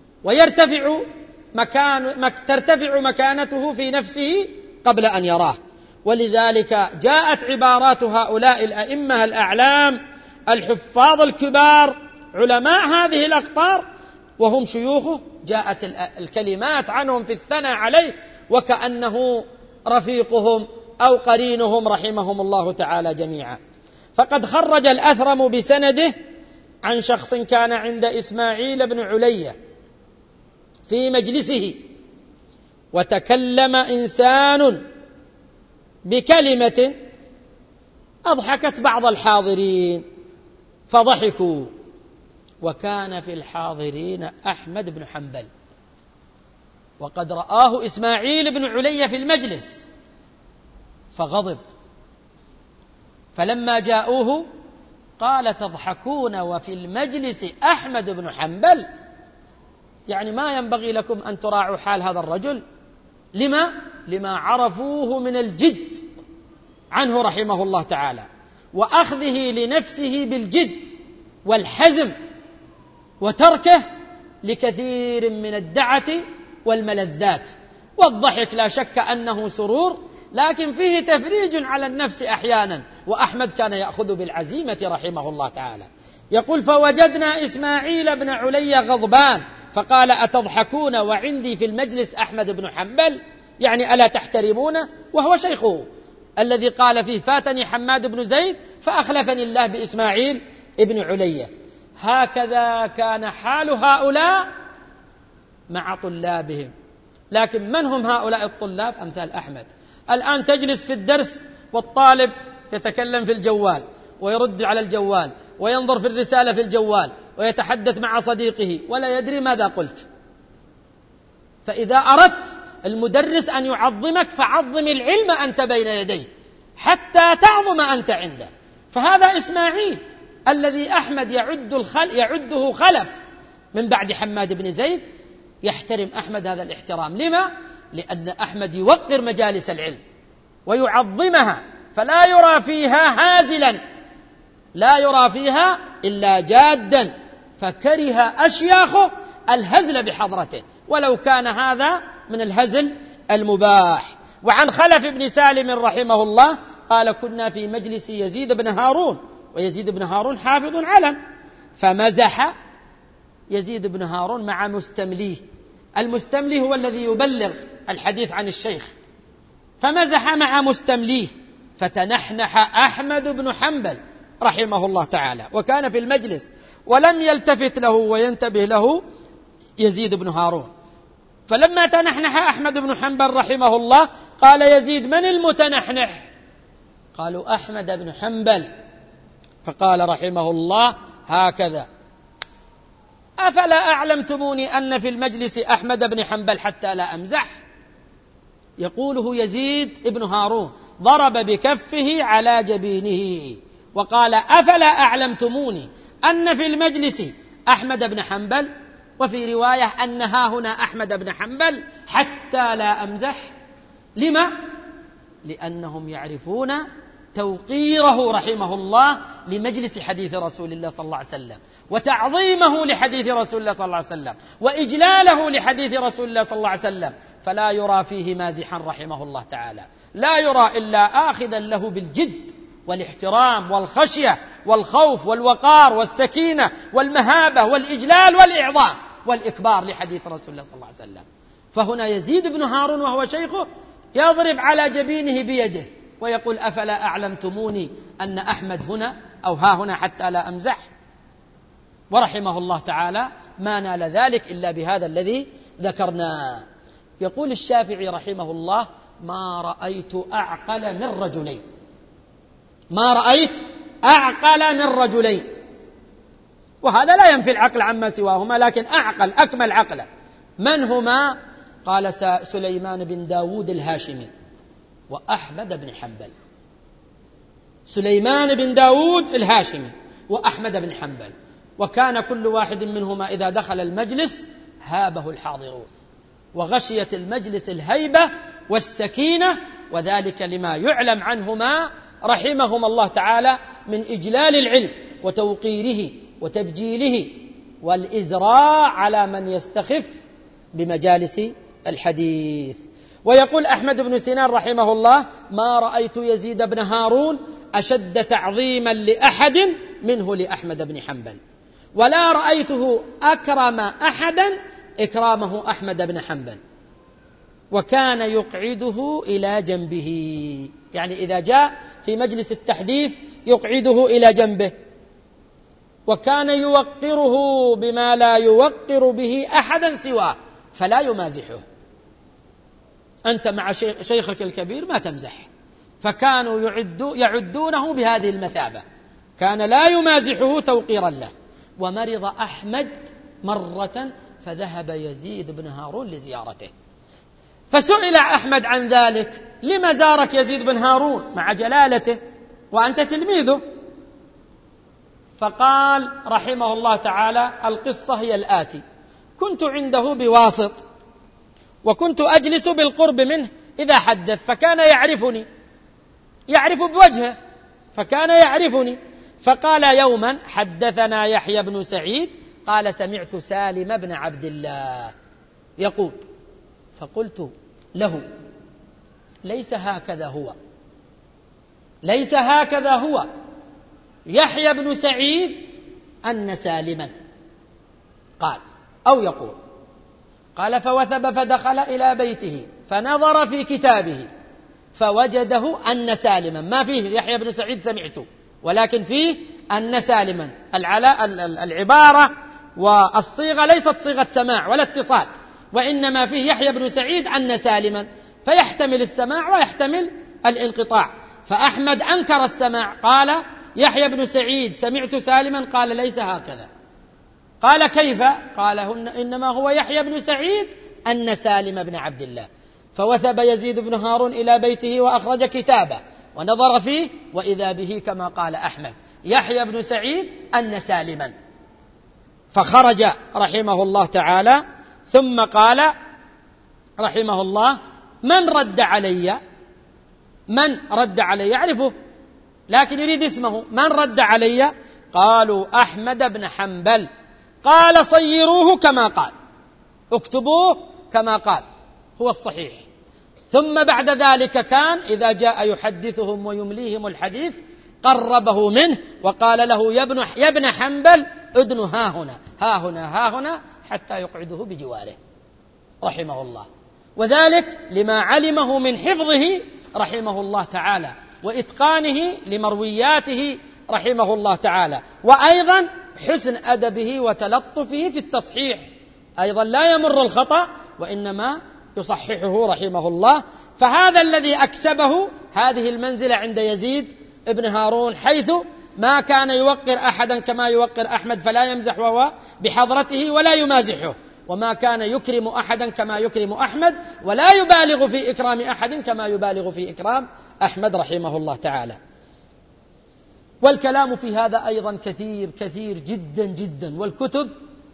ترتفع مكانته في نفسه قبل أن يراه. ولذلك جاءت عبارات هؤلاء الأئمة الأعلام الحفاظ الكبار علماء هذه الأقطار وهم شيوخه، جاءت الكلمات عنهم في الثناء عليه وكأنه رفيقهم أو قرينهم رحمهم الله تعالى جميعا. فقد خرج الأثرم بسنده عن شخص كان عند إسماعيل بن علية في مجلسه، وتكلم إنسان بكلمة أضحكت بعض الحاضرين فضحكوا، وكان في الحاضرين أحمد بن حنبل، وقد رآه إسماعيل بن علية في المجلس فغضب. فلما جاءوه قال: تضحكون وفي المجلس أحمد بن حنبل؟ يعني ما ينبغي لكم أن تراعوا حال هذا الرجل. لما عرفوه من الجد عنه رحمه الله تعالى، وأخذه لنفسه بالجد والحزم، وتركه لكثير من الدعة والملذات. والضحك لا شك أنه سرور، لكن فيه تفريج على النفس أحيانا، وأحمد كان يأخذ بالعزيمة رحمه الله تعالى. يقول: فوجدنا إسماعيل بن علي غضبان فقال: أتضحكون وعندي في المجلس أحمد بن حنبل؟ يعني ألا تحترمونه؟ وهو شيخه الذي قال فيه: فاتني حماد بن زيد فأخلفني الله بإسماعيل بن علي. هكذا كان حال هؤلاء مع طلابهم. لكن من هم هؤلاء الطلاب؟ أمثال أحمد. الآن تجلس في الدرس والطالب يتكلم في الجوال ويرد على الجوال وينظر في الرسالة في الجوال ويتحدث مع صديقه ولا يدري ماذا قلت. فإذا أردت المدرس أن يعظمك فعظم العلم أنت بين يديه حتى تعظم أنت عنده. فهذا إسماعيل الذي أحمد يعده خلف من بعد حماد بن زيد، يحترم أحمد هذا الاحترام. لما؟ لأن أحمد يوقر مجالس العلم ويعظمها، فلا يرى فيها هازلا، لا يرى فيها إلا جادا، فكره أشياخه الهزل بحضرته ولو كان هذا من الهزل المباح. وعن خلف بن سالم رحمه الله قال: كنا في مجلس يزيد بن هارون، ويزيد بن هارون حافظ علم، فمزح يزيد بن هارون مع مستمليه. المستملي هو الذي يبلغ الحديث عن الشيخ، فمزح مع مستمليه، فتنحنح أحمد بن حنبل رحمه الله تعالى وكان في المجلس، ولم يلتفت له وينتبه له يزيد بن هارون. فلما تنحنح أحمد بن حنبل رحمه الله قال يزيد: من المتنحنح؟ قالوا: أحمد بن حنبل. فقال رحمه الله هكذا: أفلا أعلمتموني أن في المجلس أحمد بن حنبل حتى لا أمزح؟ يقوله يزيد بن هارون، ضرب بكفه على جبينه وقال: أفلا أعلمتموني أن في المجلس أحمد بن حنبل؟ وفي رواية أن ها هنا أحمد بن حنبل حتى لا أمزح. لما؟ لأنهم يعرفون توقيره رحمه الله لمجلس حديث رسول الله صلى الله عليه وسلم، وتعظيمه لحديث رسول الله صلى الله عليه وسلم، وإجلاله لحديث رسول الله صلى الله عليه وسلم، فلا يرى فيه مازحا رحمه الله تعالى، لا يرى إلا آخذا له بالجد والاحترام والخشية والخوف والوقار والسكينة والمهابة والإجلال والإعظام والإكبار لحديث رسول الله صلى الله عليه وسلم. فهنا يزيد بن هارون وهو شيخه يضرب على جبينه بيده ويقول: أفلا أعلمتموني أن أحمد هنا أو ها هنا حتى لا أمزح؟ ورحمه الله تعالى ما نال ذلك إلا بهذا الذي ذكرناه. يقول الشافعي رحمه الله: ما رأيت أعقل من رجلين، ما رأيت أعقل من رجلين. وهذا لا ينفي العقل عما سواهما، لكن أعقل أكمل عقلا. من هما؟ قال: سليمان بن داود الهاشمي وأحمد بن حنبل. سليمان بن داود الهاشمي وأحمد بن حنبل، وكان كل واحد منهما إذا دخل المجلس هابه الحاضرون، وغشيت المجلس الهيبة والسكينة، وذلك لما يعلم عنهما رحمهما الله تعالى من إجلال العلم وتوقيره وتبجيله والإزراء على من يستخف بمجالس الحديث. ويقول أحمد بن سنان رحمه الله: ما رأيت يزيد بن هارون أشد تعظيما لأحد منه لأحمد بن حنبل، ولا رأيته أكرم أحدا إكرامه أحمد بن حنبل، وكان يقعده إلى جنبه، يعني إذا جاء في مجلس التحديث يقعده إلى جنبه، وكان يوقره بما لا يوقر به أحدا سواه، فلا يمازحه. أنت مع شيخك الكبير ما تمزح، فكانوا يعدونه بهذه المثابة، كان لا يمازحه توقيرا له. ومرض أحمد مرة فذهب يزيد بن هارون لزيارته، فسئل أحمد عن ذلك: لما زارك يزيد بن هارون مع جلالته وأنت تلميذه؟ فقال رحمه الله تعالى: القصة هي الآتي: كنت عنده بواسط، وكنت أجلس بالقرب منه إذا حدث، فكان يعرفني، يعرف بوجهه، فكان يعرفني. فقال يوما: حدثنا يحيى بن سعيد قال سمعت سالم بن عبد الله يقول. فقلت له: ليس هكذا هو، ليس هكذا هو، يحيى بن سعيد أن سالما قال أو يقول. قال: فوثب فدخل إلى بيته فنظر في كتابه فوجده أن سالما، ما فيه يحيى بن سعيد سمعت، ولكن فيه أن سالما. العبارة والصيغة ليست صيغة سماع ولا اتصال، وإنما فيه يحيى بن سعيد أن سالما، فيحتمل السماع ويحتمل الانقطاع. فأحمد أنكر السماع، قال: يحيى بن سعيد سمعت سالما، قال: ليس هكذا. قال: كيف؟ قال: إنما هو يحيى بن سعيد أن سالم بن عبد الله. فوثب يزيد بن هارون إلى بيته وأخرج كتابه ونظر فيه، وإذا به كما قال أحمد: يحيى بن سعيد أن سالما. فخرج رحمه الله تعالى، ثم قال رحمه الله: من رد علي؟ من رد علي؟ يعرفه لكن يريد اسمه. من رد علي؟ قالوا: أحمد بن حنبل. قال: صيروه كما قال، اكتبوه كما قال، هو الصحيح. ثم بعد ذلك كان إذا جاء يحدثهم ويمليهم الحديث قربه منه وقال له: يا ابن حنبل ادن ها هنا ها هنا ها هنا، حتى يقعده بجواره رحمه الله. وذلك لما علمه من حفظه رحمه الله تعالى، وإتقانه لمروياته رحمه الله تعالى، وأيضا حسن أدبه وتلطفه في التصحيح، أيضا لا يمر الخطأ وإنما يصححه رحمه الله. فهذا الذي أكسبه هذه المنزلة عند يزيد ابن هارون، حيث ما كان يوقر أحدا كما يوقر أحمد، فلا يمزح وهو بحضرته ولا يمازحه، وما كان يكرم أحدا كما يكرم أحمد، ولا يبالغ في إكرام أحد كما يبالغ في إكرام أحمد رحمه الله تعالى. والكلام في هذا أيضا كثير كثير جدا جدا، والكتب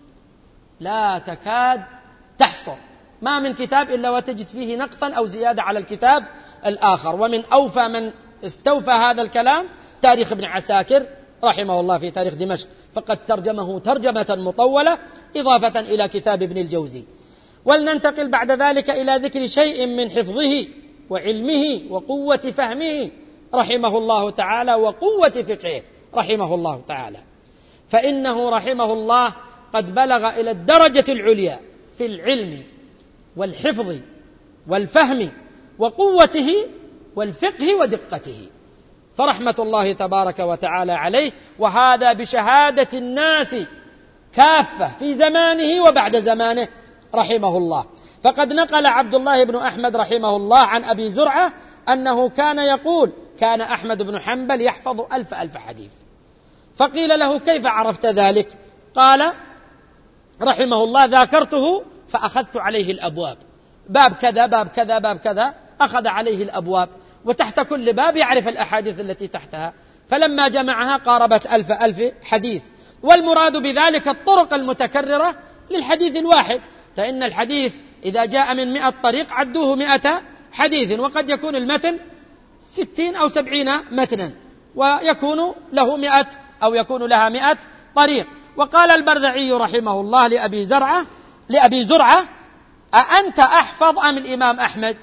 لا تكاد تحصر، ما من كتاب إلا وتجد فيه نقصا أو زيادة على الكتاب الآخر. ومن أوفى من استوفى هذا الكلام تاريخ ابن عساكر رحمه الله في تاريخ دمشق، فقد ترجمه ترجمة مطولة إضافة إلى كتاب ابن الجوزي. ولننتقل بعد ذلك إلى ذكر شيء من حفظه وعلمه وقوة فهمه رحمه الله تعالى وقوة فقهه رحمه الله تعالى. فإنه رحمه الله قد بلغ إلى الدرجة العليا في العلم والحفظ والفهم وقوته والفقه ودقته، فرحمة الله تبارك وتعالى عليه، وهذا بشهادة الناس كافة في زمانه وبعد زمانه رحمه الله. فقد نقل عبد الله بن أحمد رحمه الله عن أبي زرعة أنه كان يقول: كان أحمد بن حنبل يحفظ 1000 حديث. فقيل له: كيف عرفت ذلك؟ قال رحمه الله: ذاكرته فأخذت عليه الأبواب، باب كذا باب كذا باب كذا، أخذ عليه الأبواب، وتحت كل باب يعرف الأحاديث التي تحتها، فلما جمعها قاربت 1000 حديث. والمراد بذلك الطرق المتكررة للحديث الواحد، فإن الحديث إذا جاء من 100 طريق عدوه 100 حديث، وقد يكون المتن 60 أو 70 متنا، ويكون له 100 أو يكون لها 100 طريق. وقال البرذعي رحمه الله لأبي زرعة: أأنت أحفظ أم الإمام أحمد؟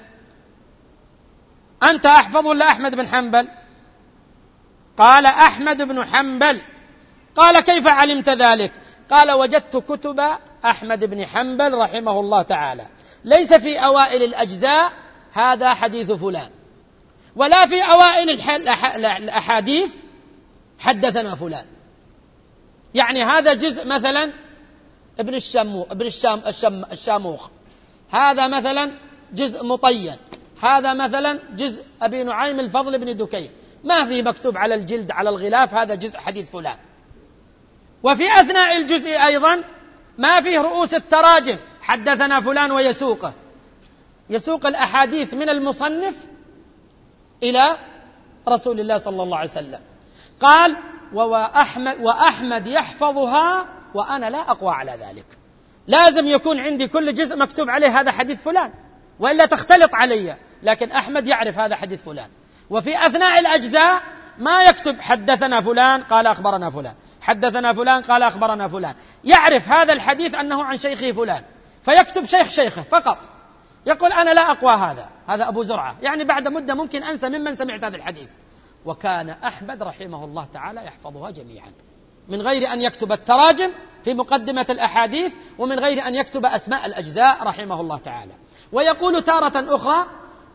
أنت أحفظ ولا أحمد بن حنبل؟ قال: أحمد بن حنبل. قال: كيف علمت ذلك؟ قال: وجدت كتب أحمد بن حنبل رحمه الله تعالى ليس في أوائل الأجزاء هذا حديث فلان، ولا في أوائل الأحاديث حدثنا فلان. يعني هذا جزء مثلا ابن الشاموخ، هذا مثلا جزء مطين، هذا مثلا جزء أبي نعيم الفضل بن دكين، ما في مكتوب على الجلد على الغلاف هذا جزء حديث فلان. وفي أثناء الجزء أيضا ما فيه رؤوس التراجم، حدثنا فلان ويسوقه، يسوق الأحاديث من المصنف إلى رسول الله صلى الله عليه وسلم. قال: وأحمد يحفظها وأنا لا أقوى على ذلك. لازم يكون عندي كل جزء مكتوب عليه هذا حديث فلان، وإلا تختلط علي. لكن أحمد يعرف هذا حديث فلان، وفي أثناء الأجزاء ما يكتب حدثنا فلان قال أخبرنا فلان، حدثنا فلان قال أخبرنا فلان. يعرف هذا الحديث أنه عن شيخه فلان، فيكتب شيخ شيخه فقط. يقول أنا لا أقوى هذا أبو زرعة، يعني بعد مدة ممكن أنسى ممن سمعت هذا الحديث. وكان أحمد رحمه الله تعالى يحفظها جميعا من غير أن يكتب التراجم في مقدمة الأحاديث، ومن غير أن يكتب أسماء الأجزاء رحمه الله تعالى. ويقول تارة أخرى: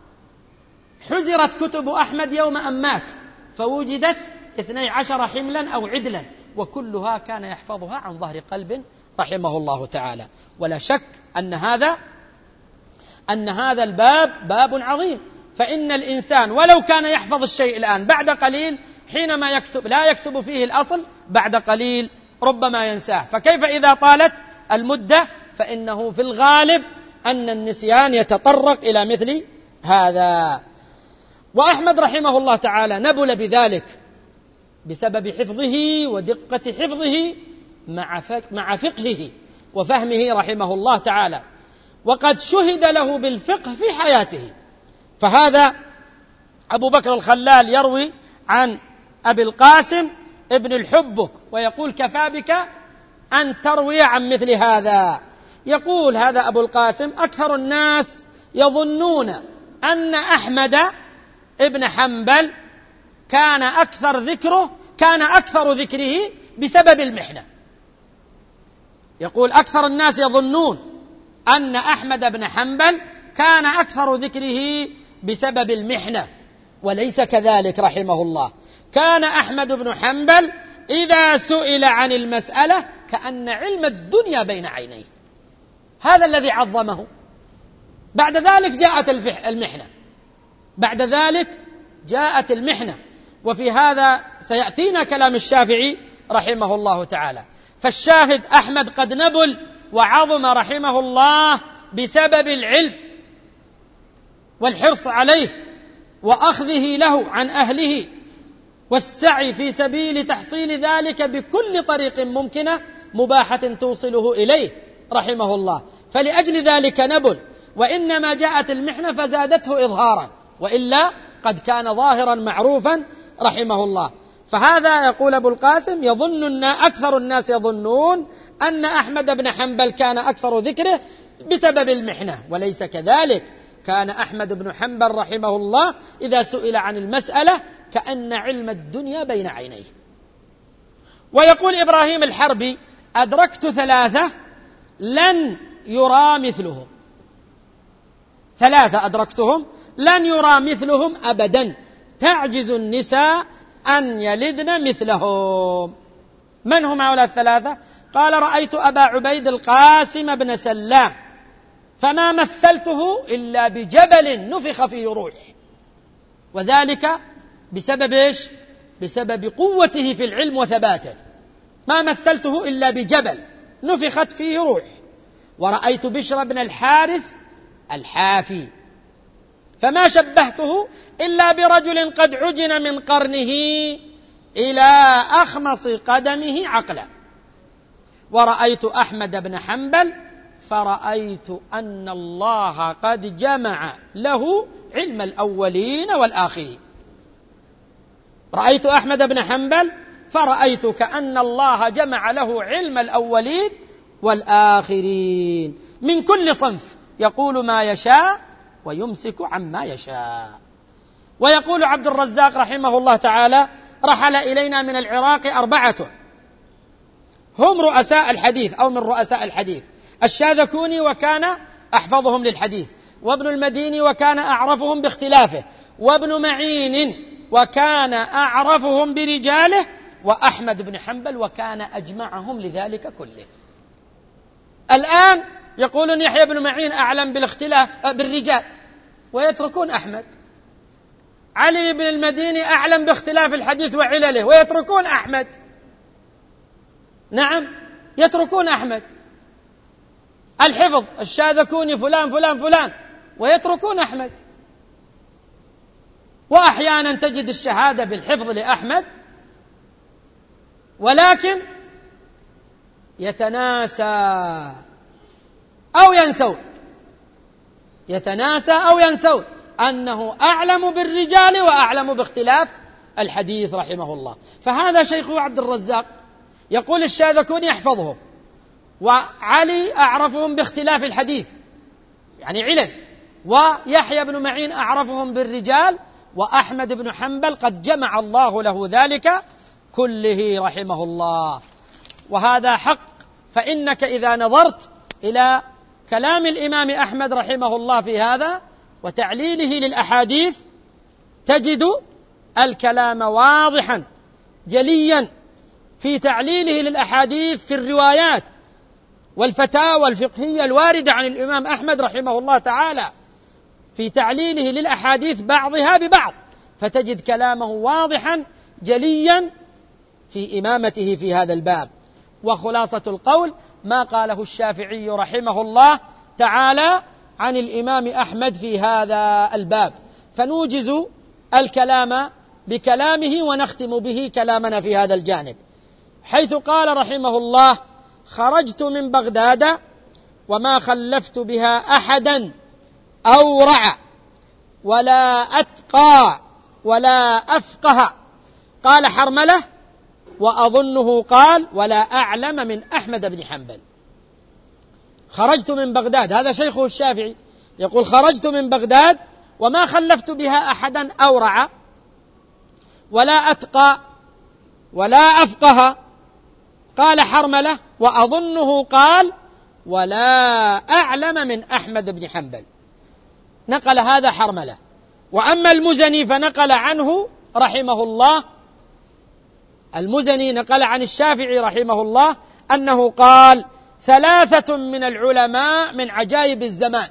حزرت كتب أحمد يوم أن مات فوجدت 12 حملا أو عدلا، وكلها كان يحفظها عن ظهر قلب رحمه الله تعالى. ولا شك أن هذا الباب باب عظيم، فإن الإنسان ولو كان يحفظ الشيء الآن بعد قليل حينما يكتب لا يكتب فيه الأصل، بعد قليل ربما ينساه. فكيف إذا طالت المدة؟ فإنه في الغالب أن النسيان يتطرق إلى مثل هذا. وأحمد رحمه الله تعالى نبل بذلك بسبب حفظه ودقة حفظه مع فقهه وفهمه رحمه الله تعالى، وقد شهد له بالفقه في حياته. فهذا أبو بكر الخلال يروي عن أبي القاسم ابن الحبك ويقول: كفى بك أن تروي عن مثل هذا. يقول هذا أبو القاسم: أكثر الناس يظنون أن أحمد ابن حنبل كان أكثر ذكره بسبب المحنة. يقول: أكثر الناس يظنون أن أحمد بن حنبل كان أكثر ذكره بسبب المحنة، وليس كذلك رحمه الله. كان أحمد بن حنبل إذا سئل عن المسألة كأن علم الدنيا بين عينيه، هذا الذي عظمه. بعد ذلك جاءت المحنة، وفي هذا سيأتينا كلام الشافعي رحمه الله تعالى. فالشاهد أحمد قد نبل وعظم رحمه الله بسبب العلم والحرص عليه وأخذه له عن أهله والسعي في سبيل تحصيل ذلك بكل طريق ممكنة مباحة توصله إليه رحمه الله. فلأجل ذلك نبل، وإنما جاءت المحنة فزادته إظهارا، وإلا قد كان ظاهرا معروفا رحمه الله. فهذا يقول أبو القاسم: أكثر الناس يظنون أن أحمد بن حنبل كان أكثر ذكره بسبب المحنة، وليس كذلك. كان أحمد بن حنبل رحمه الله إذا سئل عن المسألة كأن علم الدنيا بين عينيه. ويقول إبراهيم الحربي: أدركت 3 لن يرى مثلهم، 3 أدركتهم لن يرى مثلهم أبدا، تعجز النساء أن يلدن مثلهم. من هم هؤلاء 3؟ قال: رأيت أبا عبيد القاسم بن سلام فما مثلته إلا بجبل نفخ فيه روح، وذلك بسبب إيش؟ بسبب قوته في العلم وثباته. ما مثلته إلا بجبل نفخت فيه روح. ورأيت بشر بن الحارث الحافي فما شبهته إلا برجل قد عجن من قرنه إلى أخمص قدمه عقلا. ورأيت أحمد بن حنبل فرأيت أن الله قد جمع له علم الأولين والآخرين. رأيت أحمد بن حنبل فرأيت كأن الله جمع له علم الأولين والآخرين من كل صنف، يقول ما يشاء ويمسك عما يشاء. ويقول عبد الرزاق رحمه الله تعالى: رحل إلينا من العراق 4 هم رؤساء الحديث أو من رؤساء الحديث: الشاذكوني وكان أحفظهم للحديث، وابن المديني وكان أعرفهم باختلافه، وابن معين وكان أعرفهم برجاله، وأحمد بن حنبل وكان أجمعهم لذلك كله. الآن يقولون يحيى بن معين أعلم بالاختلاف بالرجال ويتركون أحمد، علي بن المديني أعلم باختلاف الحديث وعلله ويتركون أحمد. نعم، يتركون أحمد. الحفظ الشاذكوني فلان فلان فلان ويتركون أحمد. وأحيانا تجد الشهادة بالحفظ لأحمد ولكن يتناسى أو ينسون، يتناسى أو ينسون أنه أعلم بالرجال وأعلم باختلاف الحديث رحمه الله. فهذا شيخه عبد الرزاق يقول الشاذكوني يحفظهم، وعلي أعرفهم باختلاف الحديث يعني علل، ويحيى بن معين أعرفهم بالرجال، وأحمد بن حنبل قد جمع الله له ذلك كله رحمه الله. وهذا حق، فإنك إذا نظرت إلى كلام الإمام أحمد رحمه الله في هذا وتعليله للأحاديث تجد الكلام واضحا جليا في تعليله للأحاديث في الروايات والفتاوى الفقهية الواردة عن الإمام أحمد رحمه الله تعالى، في تعليله للأحاديث بعضها ببعض، فتجد كلامه واضحا جليا في إمامته في هذا الباب. وخلاصة القول ما قاله الشافعي رحمه الله تعالى عن الإمام أحمد في هذا الباب، فنوجز الكلام بكلامه ونختم به كلامنا في هذا الجانب، حيث قال رحمه الله: خرجت من بغداد وما خلفت بها أحدا أورع ولا أتقى ولا أفقه. قال حرملة: وأظنه قال: ولا أعلم من أحمد بن حنبل. خرجت من بغداد، هذا شيخه الشافعي يقول: خرجت من بغداد وما خلفت بها أحدا أورع ولا أتقى ولا أفقه. قال حرملة: وأظنه قال: ولا أعلم من أحمد بن حنبل. نقل هذا حرملة. وأما المزني فنقل عنه رحمه الله، المزني نقل عن الشافعي رحمه الله أنه قال: 3 من العلماء من عجائب الزمان،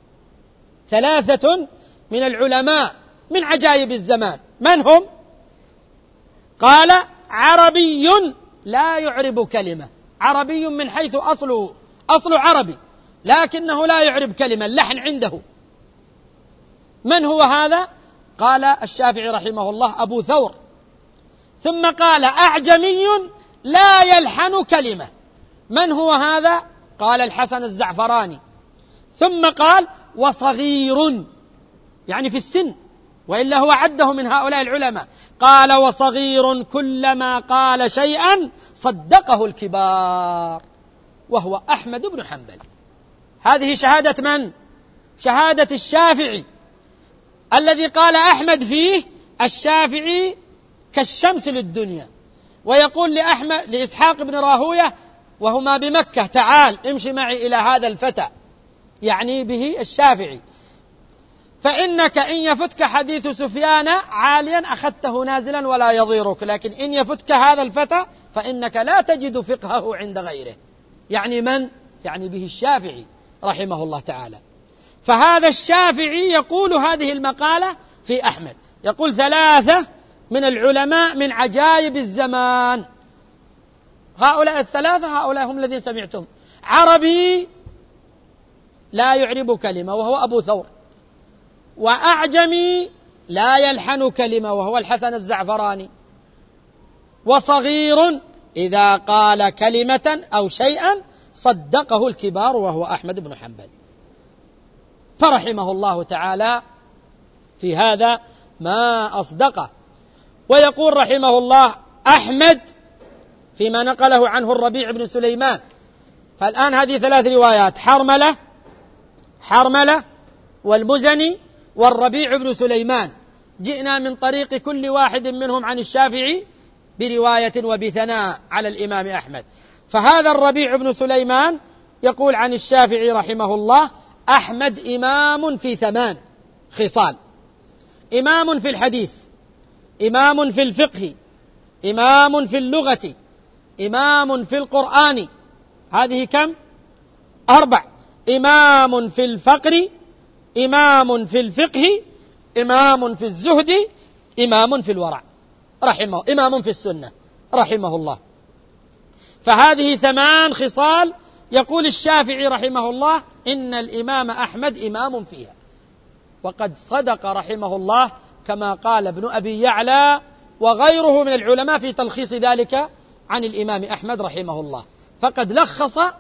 3 من العلماء من عجائب الزمان. من هم؟ قال: عربي لا يعرب كلمة، عربي من حيث أصله عربي لكنه لا يعرب كلمة، اللحن عنده. من هو هذا؟ قال الشافعي رحمه الله: أبو ثور. ثم قال: أعجمي لا يلحن كلمة. من هو هذا؟ قال الحسن الزعفراني. ثم قال: وصغير، يعني في السن، وإلا هو عده من هؤلاء العلماء. قال: وصغير كلما قال شيئا صدقه الكبار، وهو أحمد بن حنبل. هذه شهادة من؟ شهادة الشافعي الذي قال أحمد فيه: الشافعي كالشمس للدنيا. ويقول لإسحاق بن راهوية وهما بمكة: تعال امشي معي إلى هذا الفتى، يعني به الشافعي، فإنك إن يفتك حديث سفيان عاليا أخذته نازلا ولا يضيرك، لكن إن يفتك هذا الفتى فإنك لا تجد فقهه عند غيره. يعني من؟ يعني به الشافعي رحمه الله تعالى. فهذا الشافعي يقول هذه المقالة في أحمد، يقول: 3 من العلماء من عجائب الزمان. هؤلاء ال3 هؤلاء هم الذين سمعتم: عربي لا يعرب كلمة وهو أبو ثور، وأعجمي لا يلحن كلمة وهو الحسن الزعفراني، وصغير إذا قال كلمة أو شيئا صدقه الكبار وهو أحمد بن حنبل. فرحمه الله تعالى في هذا ما أصدقه. ويقول رحمه الله أحمد فيما نقله عنه الربيع بن سليمان. فالآن هذه 3 روايات: حرملة والمزني والربيع بن سليمان. جئنا من طريق كل واحد منهم عن الشافعي برواية وبثناء على الإمام أحمد. فهذا الربيع بن سليمان يقول عن الشافعي رحمه الله: أحمد إمام في 8 خصال: إمام في الحديث، إمام في الفقه، إمام في اللغة، إمام في القرآن. هذه كم؟ 4. إمام في الفقر، إمام في الفقه، إمام في الزهد، إمام في الورع رحمه، إمام في السنة رحمه الله. فهذه 8 خصال يقول الشافعي رحمه الله إن الإمام أحمد إمام فيها. وقد صدق رحمه الله كما قال ابن أبي يعلى وغيره من العلماء في تلخيص ذلك عن الإمام أحمد رحمه الله، فقد لخص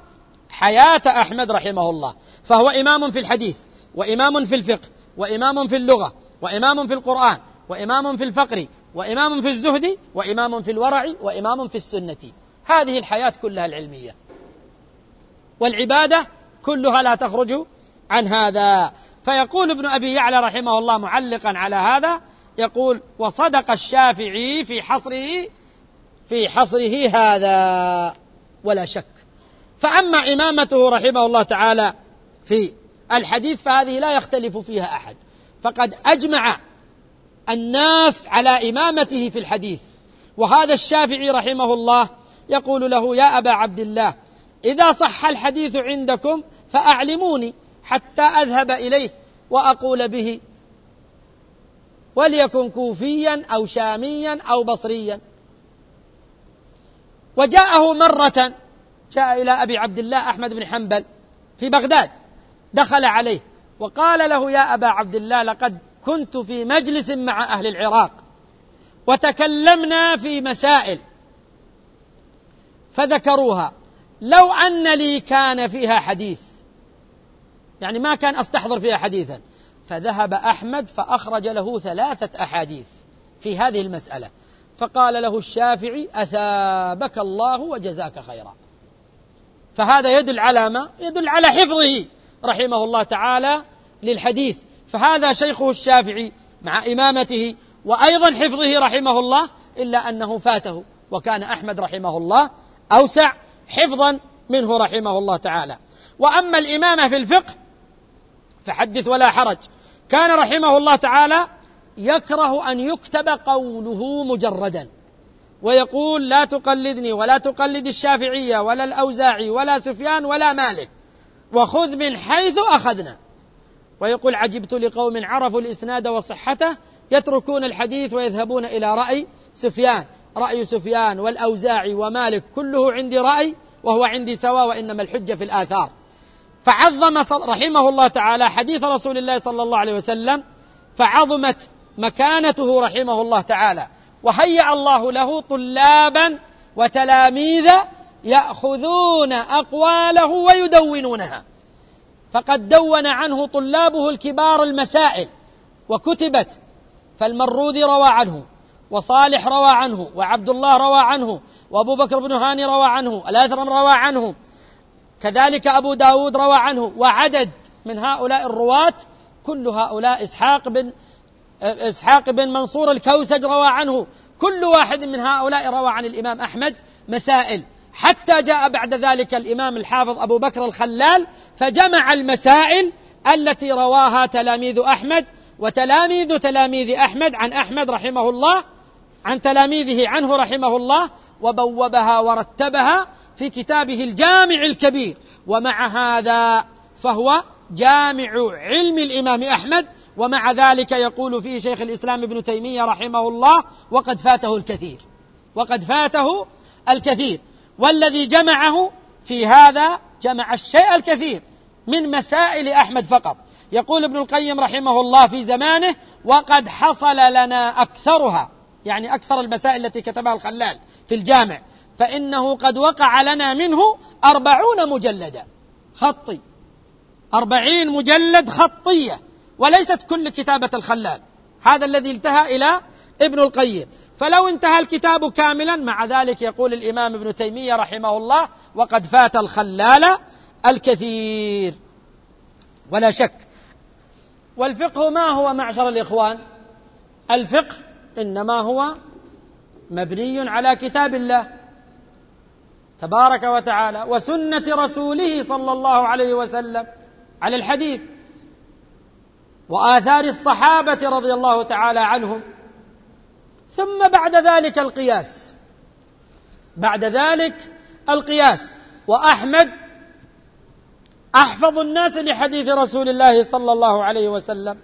حياة أحمد رحمه الله، فهو إمام في الحديث، وإمام في الفقه، وإمام في اللغة، وإمام في القرآن، وإمام في الفقر، وإمام في الزهد، وإمام في الورع، وإمام في السنة. هذه الحياة كلها العلمية، والعبادة كلها لا تخرج عن هذا. فيقول ابن أبي يعلى رحمه الله معلقا على هذا، يقول: وصدق الشافعي في حصره هذا ولا شك. فأما إمامته رحمه الله تعالى في الحديث فهذه لا يختلف فيها أحد، فقد أجمع الناس على إمامته في الحديث. وهذا الشافعي رحمه الله يقول له: يا أبا عبد الله، إذا صح الحديث عندكم فأعلموني حتى أذهب إليه وأقول به، وليكن كوفيا أو شاميا أو بصريا. وجاءه مرة، جاء إلى أبي عبد الله أحمد بن حنبل في بغداد، دخل عليه وقال له: يا أبا عبد الله، لقد كنت في مجلس مع أهل العراق وتكلمنا في مسائل فذكروها، لو أن لي كان فيها حديث، يعني ما كان أستحضر فيها حديثا. فذهب أحمد فأخرج له 3 أحاديث في هذه المسألة، فقال له الشافعي: أثابك الله وجزاك خيرا. فهذا يدل على ما؟ يدل على حفظه رحمه الله تعالى للحديث. فهذا شيخه الشافعي مع إمامته وأيضا حفظه رحمه الله، إلا أنه فاته، وكان أحمد رحمه الله أوسع حفظا منه رحمه الله تعالى. وأما الإمامة في الفقه فحدث ولا حرج. كان رحمه الله تعالى يكره أن يكتب قوله مجردا، ويقول: لا تقلدني ولا تقلد الشافعية ولا الأوزاعي ولا سفيان ولا مالك، وخذ من حيث أخذنا. ويقول: عجبت لقوم عرفوا الإسناد وصحته يتركون الحديث ويذهبون إلى رأي سفيان. رأي سفيان والأوزاعي ومالك كله عندي رأي وهو عندي سواء، وإنما الحجة في الآثار. فعظم رحمه الله تعالى حديث رسول الله صلى الله عليه وسلم، فعظمت مكانته رحمه الله تعالى، وهيأ الله له طلابا وتلاميذ يأخذون أقواله ويدونونها. فقد دون عنه طلابه الكبار المسائل وكتبت، فالمروذي روى عنه، وصالح روى عنه، وعبد الله روى عنه، وأبو بكر بن هاني روى عنه، الأثرم روى عنه، كذلك أبو داود روى عنه، وعدد من هؤلاء الرواة كل هؤلاء إسحاق بن منصور الكوسج روى عنه. كل واحد من هؤلاء روى عن الإمام أحمد مسائل، حتى جاء بعد ذلك الإمام الحافظ أبو بكر الخلال فجمع المسائل التي رواها تلاميذ أحمد وتلاميذ تلاميذ أحمد عن أحمد رحمه الله، عن تلاميذه عنه رحمه الله، وبوبها ورتبها في كتابه الجامع الكبير. ومع هذا فهو جامع علم الإمام أحمد، ومع ذلك يقول فيه شيخ الإسلام ابن تيمية رحمه الله: وقد فاته الكثير. والذي جمعه في هذا جمع الشيء الكثير من مسائل أحمد فقط. يقول ابن القيم رحمه الله في زمانه: وقد حصل لنا أكثرها، يعني أكثر المسائل التي كتبها الخلال في الجامع، فإنه قد وقع لنا منه 40 مجلدا خطي، 40 مجلد خطية، وليست كل كتابة الخلال. هذا الذي انتهى إلى ابن القيم. فلو انتهى الكتاب كاملا، مع ذلك يقول الإمام ابن تيمية رحمه الله: وقد فات الخلال الكثير ولا شك. والفقه ما هو معشر الإخوان؟ الفقه إنما هو مبني على كتاب الله تبارك وتعالى وسنة رسوله صلى الله عليه وسلم، على الحديث وآثار الصحابة رضي الله تعالى عنهم، ثم بعد ذلك القياس. وأحمد أحفظ الناس لحديث رسول الله صلى الله عليه وسلم،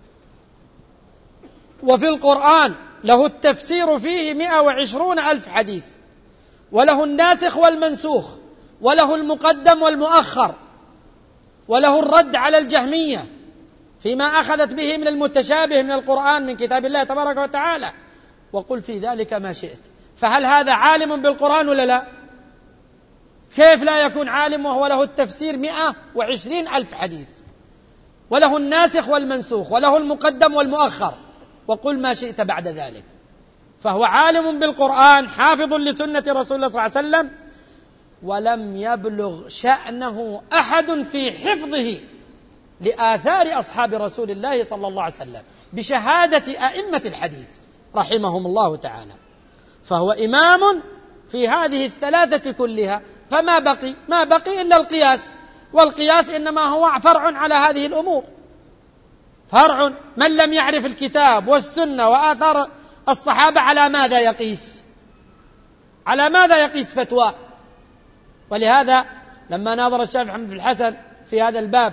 وفي القرآن له التفسير فيه 120,000 حديث، وله الناسخ والمنسوخ، وله المقدم والمؤخر، وله الرد على الجهمية فيما أخذت به من المتشابه من القرآن من كتاب الله تبارك وتعالى. وقل في ذلك ما شئت. فهل هذا عالم بالقرآن ولا لا؟ كيف لا يكون عالم وهو له التفسير 120,000 حديث، وله الناسخ والمنسوخ، وله المقدم والمؤخر، وقل ما شئت بعد ذلك. فهو عالم بالقرآن، حافظ لسنة رسول الله صلى الله عليه وسلم، ولم يبلغ شأنه أحد في حفظه لآثار أصحاب رسول الله صلى الله عليه وسلم بشهادة أئمة الحديث رحمهم الله تعالى. فهو إمام في هذه الثلاثة كلها، فما بقي إلا القياس، والقياس إنما هو فرع على هذه الأمور، فرع. من لم يعرف الكتاب والسنة وآثار الصحابة على ماذا يقيس؟ على ماذا يقيس فتوى؟ ولهذا لما ناظر الشافعي محمد بن الحسن في هذا الباب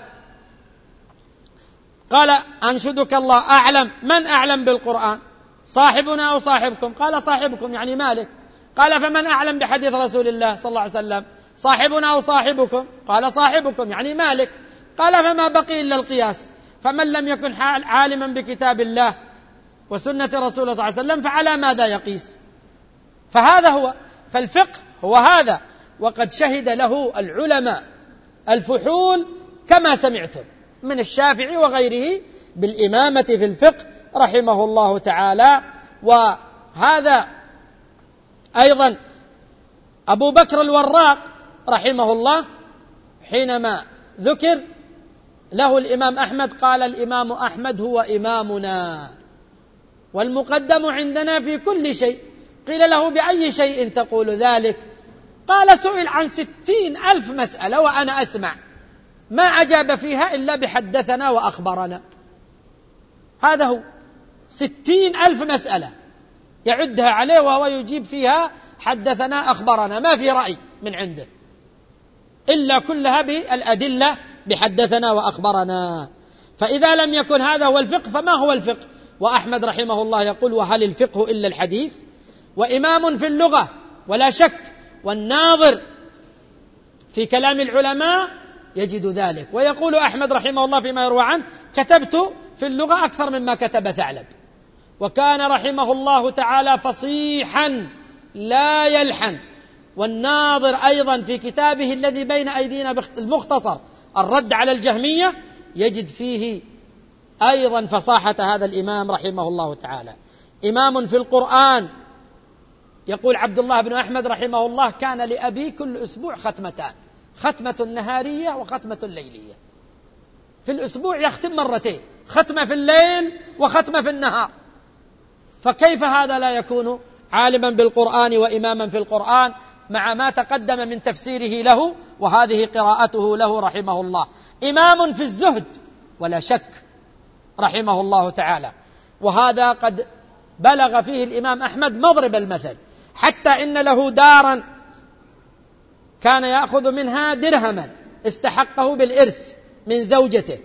قال: أنشدك الله أعلم، من أعلم بالقرآن، صاحبنا أو صاحبكم؟ قال: صاحبكم، يعني مالك. قال: فمن أعلم بحديث رسول الله صلى الله عليه وسلم، صاحبنا أو صاحبكم؟ قال: صاحبكم، يعني مالك. قال: فما بقي إلا القياس، فمن لم يكن عالما بكتاب الله وسنة رسول الله صلى الله عليه وسلم فعلى ماذا يقيس؟ فهذا هو، فالفقه هو هذا. وقد شهد له العلماء الفحول كما سمعتم من الشافعي وغيره بالإمامة في الفقه رحمه الله تعالى. وهذا أيضا أبو بكر الوراق رحمه الله حينما ذكر له الإمام أحمد قال: الإمام أحمد هو إمامنا والمقدم عندنا في كل شيء. قيل له: بأي شيء تقول ذلك؟ قال: سئل عن 60,000 مسألة وأنا أسمع، ما أجاب فيها إلا بحدثنا وأخبرنا. هذا هو، 60,000 مسألة يعدها عليه وهو يجيب فيها حدثنا أخبرنا، ما في رأي من عنده إلا كلها بالأدلة بحدثنا وأخبرنا. فإذا لم يكن هذا هو الفقه فما هو الفقه؟ وأحمد رحمه الله يقول: وهل الفقه إلا الحديث؟ وإمام في اللغة ولا شك، والناظر في كلام العلماء يجد ذلك. ويقول أحمد رحمه الله فيما يروى عنه: كتبت في اللغة أكثر مما كتب ثعلب. وكان رحمه الله تعالى فصيحا لا يلحن. والناظر أيضا في كتابه الذي بين أيدينا المختصر الرد على الجهمية يجد فيه أيضا فصاحة هذا الإمام رحمه الله تعالى. إمام في القرآن. يقول عبد الله بن أحمد رحمه الله: كان لأبي كل أسبوع ختمتان، ختمة نهارية وختمة ليلية. في الأسبوع يختم مرتين، ختمة في الليل وختمة في النهار. فكيف هذا لا يكون عالما بالقرآن وإماما في القرآن مع ما تقدم من تفسيره له وهذه قراءته له رحمه الله؟ إمام في الزهد ولا شك رحمه الله تعالى. وهذا قد بلغ فيه الإمام أحمد مضرب المثل، حتى إن له دارا كان يأخذ منها درهما استحقه بالإرث من زوجته،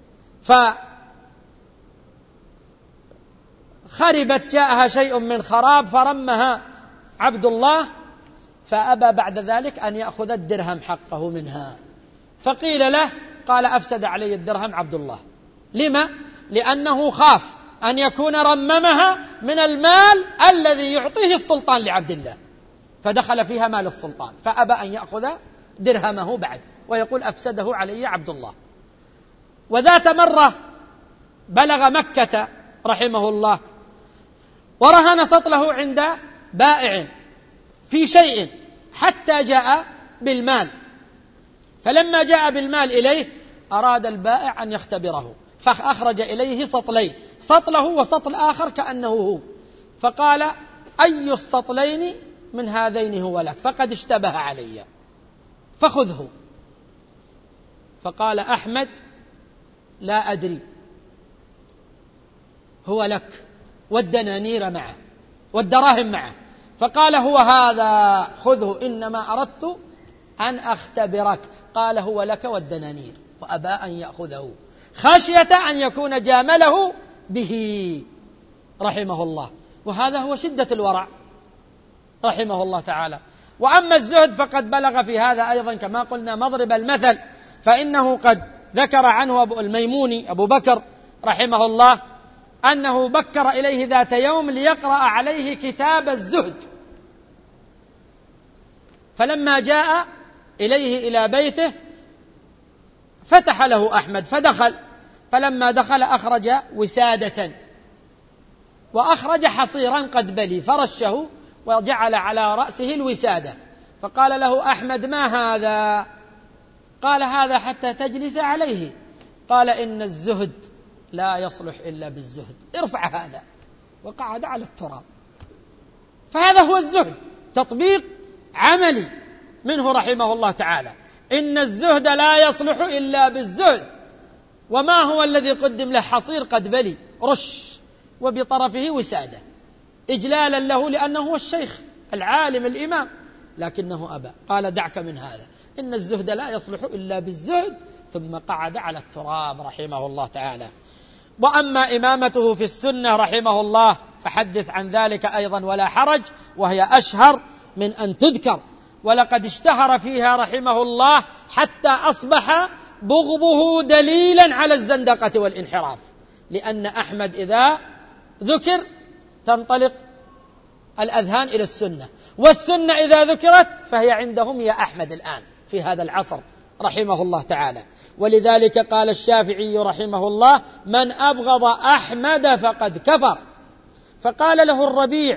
فخربت جاءها شيء من خراب فرمها عبد الله، فأبى بعد ذلك أن يأخذ الدرهم حقه منها. فقيل له، قال: أفسد علي الدرهم عبد الله. لما؟ لأنه خاف أن يكون رممها من المال الذي يعطيه السلطان لعبد الله، فدخل فيها مال السلطان، فأبى أن يأخذ درهمه بعد، ويقول: أفسده علي عبد الله. وذات مرة بلغ مكة رحمه الله ورهن سطله عند بائع في شيء حتى جاء بالمال، فلما جاء بالمال إليه أراد البائع أن يختبره، فأخرج إليه سطلين، سطله وسطل آخر كأنه هو، فقال: أي السطلين من هذين هو لك؟ فقد اشتبه علي، فخذه. فقال أحمد: لا أدري، هو لك، والدنانير معه والدراهم معه. فقال: هو هذا، خذه، إنما أردت أن أختبرك. قال: هو لك والدنانير، وأبى أن يأخذه خشية أن يكون جامله به رحمه الله. وهذا هو شدة الورع رحمه الله تعالى. وأما الزهد فقد بلغ في هذا أيضا كما قلنا مضرب المثل، فإنه قد ذكر عنه الميموني أبو بكر رحمه الله أنه بكر إليه ذات يوم ليقرأ عليه كتاب الزهد، فلما جاء إليه إلى بيته، فتح له أحمد فدخل، فلما دخل أخرج وسادة وأخرج حصيرا قد بلي فرشه وجعل على رأسه الوسادة، فقال له أحمد: ما هذا؟ قال: هذا حتى تجلس عليه. قال: إن الزهد لا يصلح إلا بالزهد، ارفع هذا. وقعد على التراب. فهذا هو الزهد، تطبيق عملي منه رحمه الله تعالى. إن الزهد لا يصلح إلا بالزهد. وما هو الذي قدم له؟ حصير قد بلي رش وبطرفه وسادة، إجلالا له لأنه هو الشيخ العالم الإمام، لكنه أبى. قال: دعك من هذا، إن الزهد لا يصلح إلا بالزهد. ثم قعد على التراب رحمه الله تعالى. وأما إمامته في السنة رحمه الله فحدث عن ذلك أيضا ولا حرج، وهي أشهر من أن تذكر. ولقد اشتهر فيها رحمه الله حتى أصبح بغضه دليلا على الزندقة والانحراف، لأن أحمد إذا ذكر تنطلق الأذهان إلى السنة، والسنة إذا ذكرت فهي عندهم هي أحمد الآن في هذا العصر رحمه الله تعالى. ولذلك قال الشافعي رحمه الله: من أبغض أحمد فقد كفر. فقال له الربيع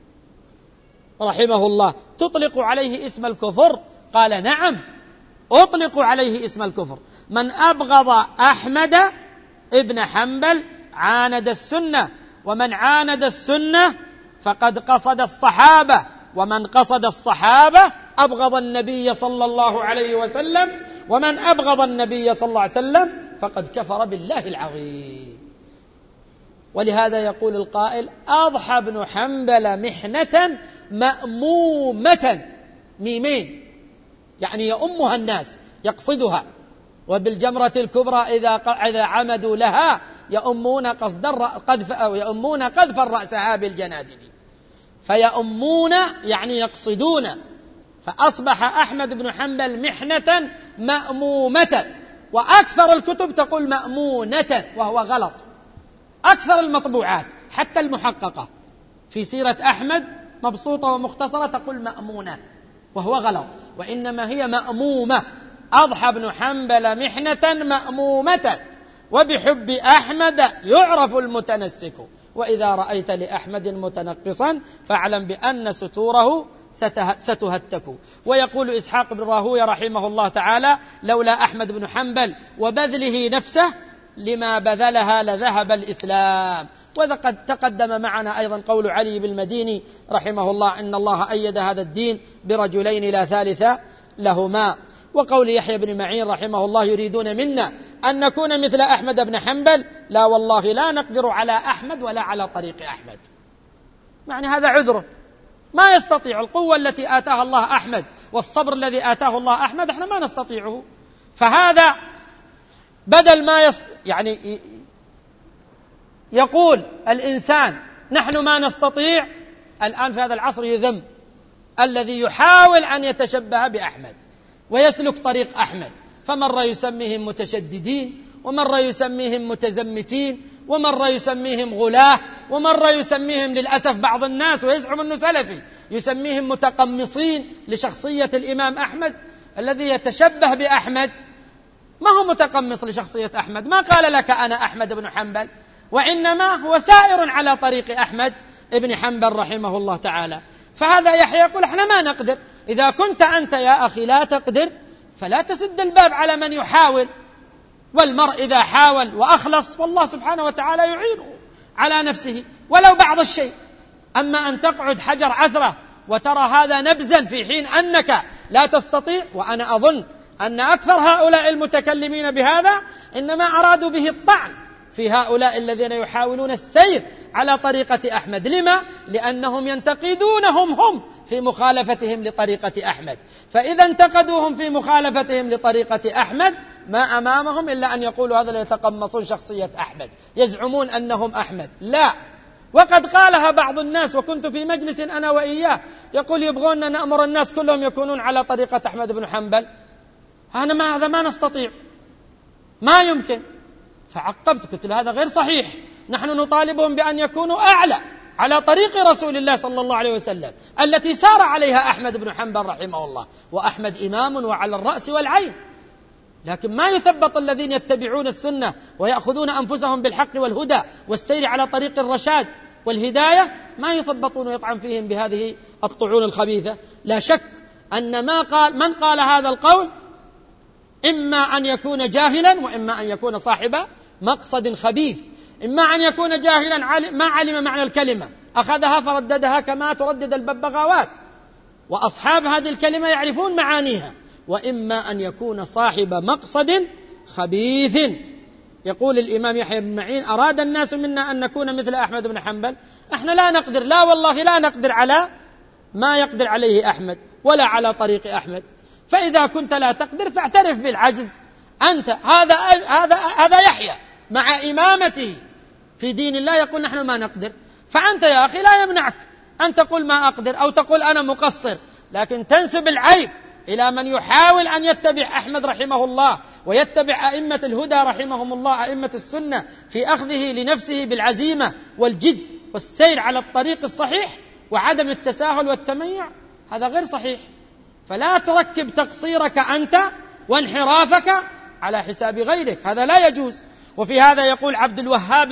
رحمه الله: تطلق عليه اسم الكفر؟ قال: نعم، أطلق عليه اسم الكفر. من أبغض أحمد ابن حنبل عاند السنة، ومن عاند السنة فقد قصد الصحابة، ومن قصد الصحابة أبغض النبي صلى الله عليه وسلم، ومن أبغض النبي صلى الله عليه وسلم فقد كفر بالله العظيم. ولهذا يقول القائل: أضحى ابن حنبل محنة مأمومة، ميمين يعني يؤمها الناس يقصدها، وبالجمرة الكبرى إذا عمدوا لها يؤمون قذف الرأسها بالجنادل، فيؤمون يعني يقصدون. فأصبح أحمد بن حنبل محنة مأمومة، وأكثر الكتب تقول مأمونة وهو غلط. أكثر المطبوعات حتى المحققة في سيرة أحمد مبسوطة ومختصرة تقول مأمونة وهو غلط، وإنما هي مأمومة. أضحى ابن حنبل محنة مأمومة، وبحب أحمد يعرف المتنسك، وإذا رأيت لأحمد متنقصا فاعلم بأن ستوره ستهتك. ويقول إسحاق بن راهويه رحمه الله تعالى: لولا أحمد بن حنبل وبذله نفسه لما بذلها لذهب الإسلام. وقد تقدم معنا أيضا قول علي بن المديني رحمه الله: إن الله أيد هذا الدين برجلين لا ثالث لهما. وقول يحيى بن معين رحمه الله: يريدون منا أن نكون مثل أحمد بن حنبل، لا والله لا نقدر على أحمد ولا على طريق أحمد. يعني هذا عذره، ما يستطيع القوة التي آتاها الله أحمد والصبر الذي آتاه الله أحمد احنا ما نستطيعه. فهذا بدل ما يعني يقول الإنسان نحن ما نستطيع، الآن في هذا العصر يذم الذي يحاول أن يتشبه بأحمد ويسلك طريق أحمد، فمرة يسميهم متشددين، ومرة يسميهم متزمتين، ومرة يسميهم غلاة، ومرة يسميهم للأسف بعض الناس ويزعم أنه سلفي يسميهم متقمصين لشخصية الإمام أحمد. الذي يتشبه بأحمد ما هو متقمص لشخصية أحمد، ما قال لك أنا أحمد بن حنبل، وإنما هو سائر على طريق أحمد ابن حنبل رحمه الله تعالى. فهذا يحيى يقول احنا ما نقدر. إذا كنت أنت يا أخي لا تقدر فلا تسد الباب على من يحاول، والمرء إذا حاول وأخلص والله سبحانه وتعالى يعينه على نفسه ولو بعض الشيء. أما أن تقعد حجر عثرة وترى هذا نبزا في حين أنك لا تستطيع، وأنا أظن أن أكثر هؤلاء المتكلمين بهذا إنما أرادوا به الطعن في هؤلاء الذين يحاولون السير على طريقة أحمد. لما؟ لأنهم ينتقدونهم هم في مخالفتهم لطريقة أحمد، فإذا انتقدوهم في مخالفتهم لطريقة أحمد ما أمامهم إلا أن يقولوا هذا اللي يتقمصون شخصية أحمد، يزعمون أنهم أحمد. لا، وقد قالها بعض الناس، وكنت في مجلس أنا وإياه يقول يبغون أن نأمر الناس كلهم يكونون على طريقة أحمد بن حنبل. هذا ما نستطيع، ما يمكن. فعقبت قلت له هذا غير صحيح، نحن نطالبهم بأن يكونوا أعلى على طريق رسول الله صلى الله عليه وسلم التي سار عليها أحمد بن حنبل رحمه الله. وأحمد إمام وعلى الرأس والعين، لكن ما يثبط الذين يتبعون السنة ويأخذون أنفسهم بالحق والهدى والسير على طريق الرشاد والهداية، ما يثبطون ويطعن فيهم بهذه الطعون الخبيثة. لا شك أن من قال هذا القول إما أن يكون جاهلا، وإما أن يكون صاحب مقصد خبيث. إما أن يكون جاهلا ما علم معنى الكلمة أخذها فرددها كما تردد الببغاوات، وأصحاب هذه الكلمة يعرفون معانيها. وإما أن يكون صاحب مقصد خبيث. يقول الإمام يحيى بن معين: أراد الناس منا أن نكون مثل أحمد بن حنبل. احنا لا نقدر، لا والله لا نقدر على ما يقدر عليه أحمد ولا على طريق أحمد. فإذا كنت لا تقدر فاعترف بالعجز أنت. هذا يحيى مع إمامته في دين الله يقول نحن ما نقدر. فأنت يا أخي لا يمنعك أن تقول ما أقدر أو تقول أنا مقصر، لكن تنسب العيب إلى من يحاول أن يتبع أحمد رحمه الله ويتبع أئمة الهدى رحمهم الله، أئمة السنة، في أخذه لنفسه بالعزيمة والجد والسير على الطريق الصحيح وعدم التساهل والتميع. هذا غير صحيح. فلا تركب تقصيرك أنت وانحرافك على حساب غيرك، هذا لا يجوز. وفي هذا يقول عبد الوهاب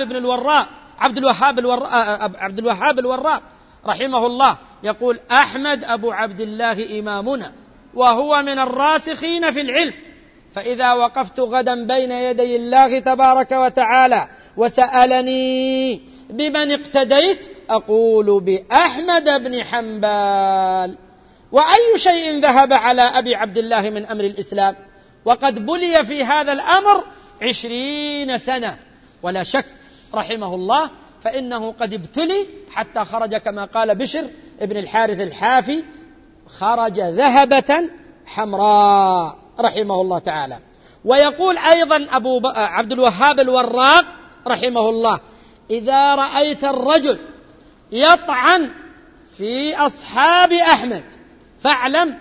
الوراق رحمه الله، يقول: أحمد أبو عبد الله إمامنا، وهو من الراسخين في العلم، فإذا وقفت غدا بين يدي الله تبارك وتعالى وسألني بمن اقتديت أقول بأحمد بن حنبل. وأي شيء ذهب على أبي عبد الله من أمر الإسلام، وقد بلي في هذا الأمر 20 سنة. ولا شك رحمه الله فإنه قد ابتلي حتى خرج كما قال بشر ابن الحارث الحافي: خرج ذهبة حمراء رحمه الله تعالى. ويقول أيضا عبد الوهاب الوراق رحمه الله: إذا رأيت الرجل يطعن في أصحاب أحمد فاعلم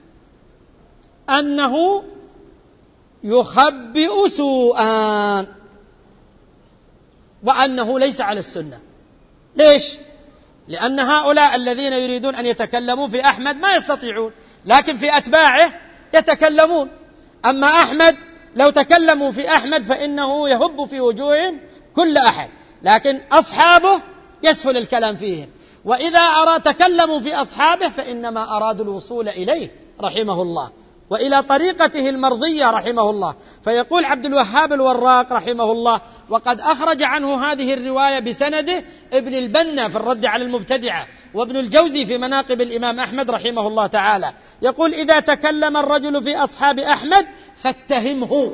أنه يخبئ سوءا وأنه ليس على السنة. ليش؟ لأن هؤلاء الذين يريدون أن يتكلموا في أحمد ما يستطيعون، لكن في أتباعه يتكلمون. أما أحمد لو تكلموا في أحمد فإنه يهب في وجوههم كل أحد، لكن أصحابه يسهل الكلام فيهم. وإذا تكلموا في أصحابه فإنما أرادوا الوصول إليه رحمه الله وإلى طريقته المرضية رحمه الله. فيقول عبد الوهاب الوراق رحمه الله: وقد أخرج عنه هذه الرواية بسنده ابن البنا في الرد على المبتدعة، وابن الجوزي في مناقب الإمام أحمد رحمه الله تعالى. يقول: إذا تكلم الرجل في أصحاب أحمد فاتهمه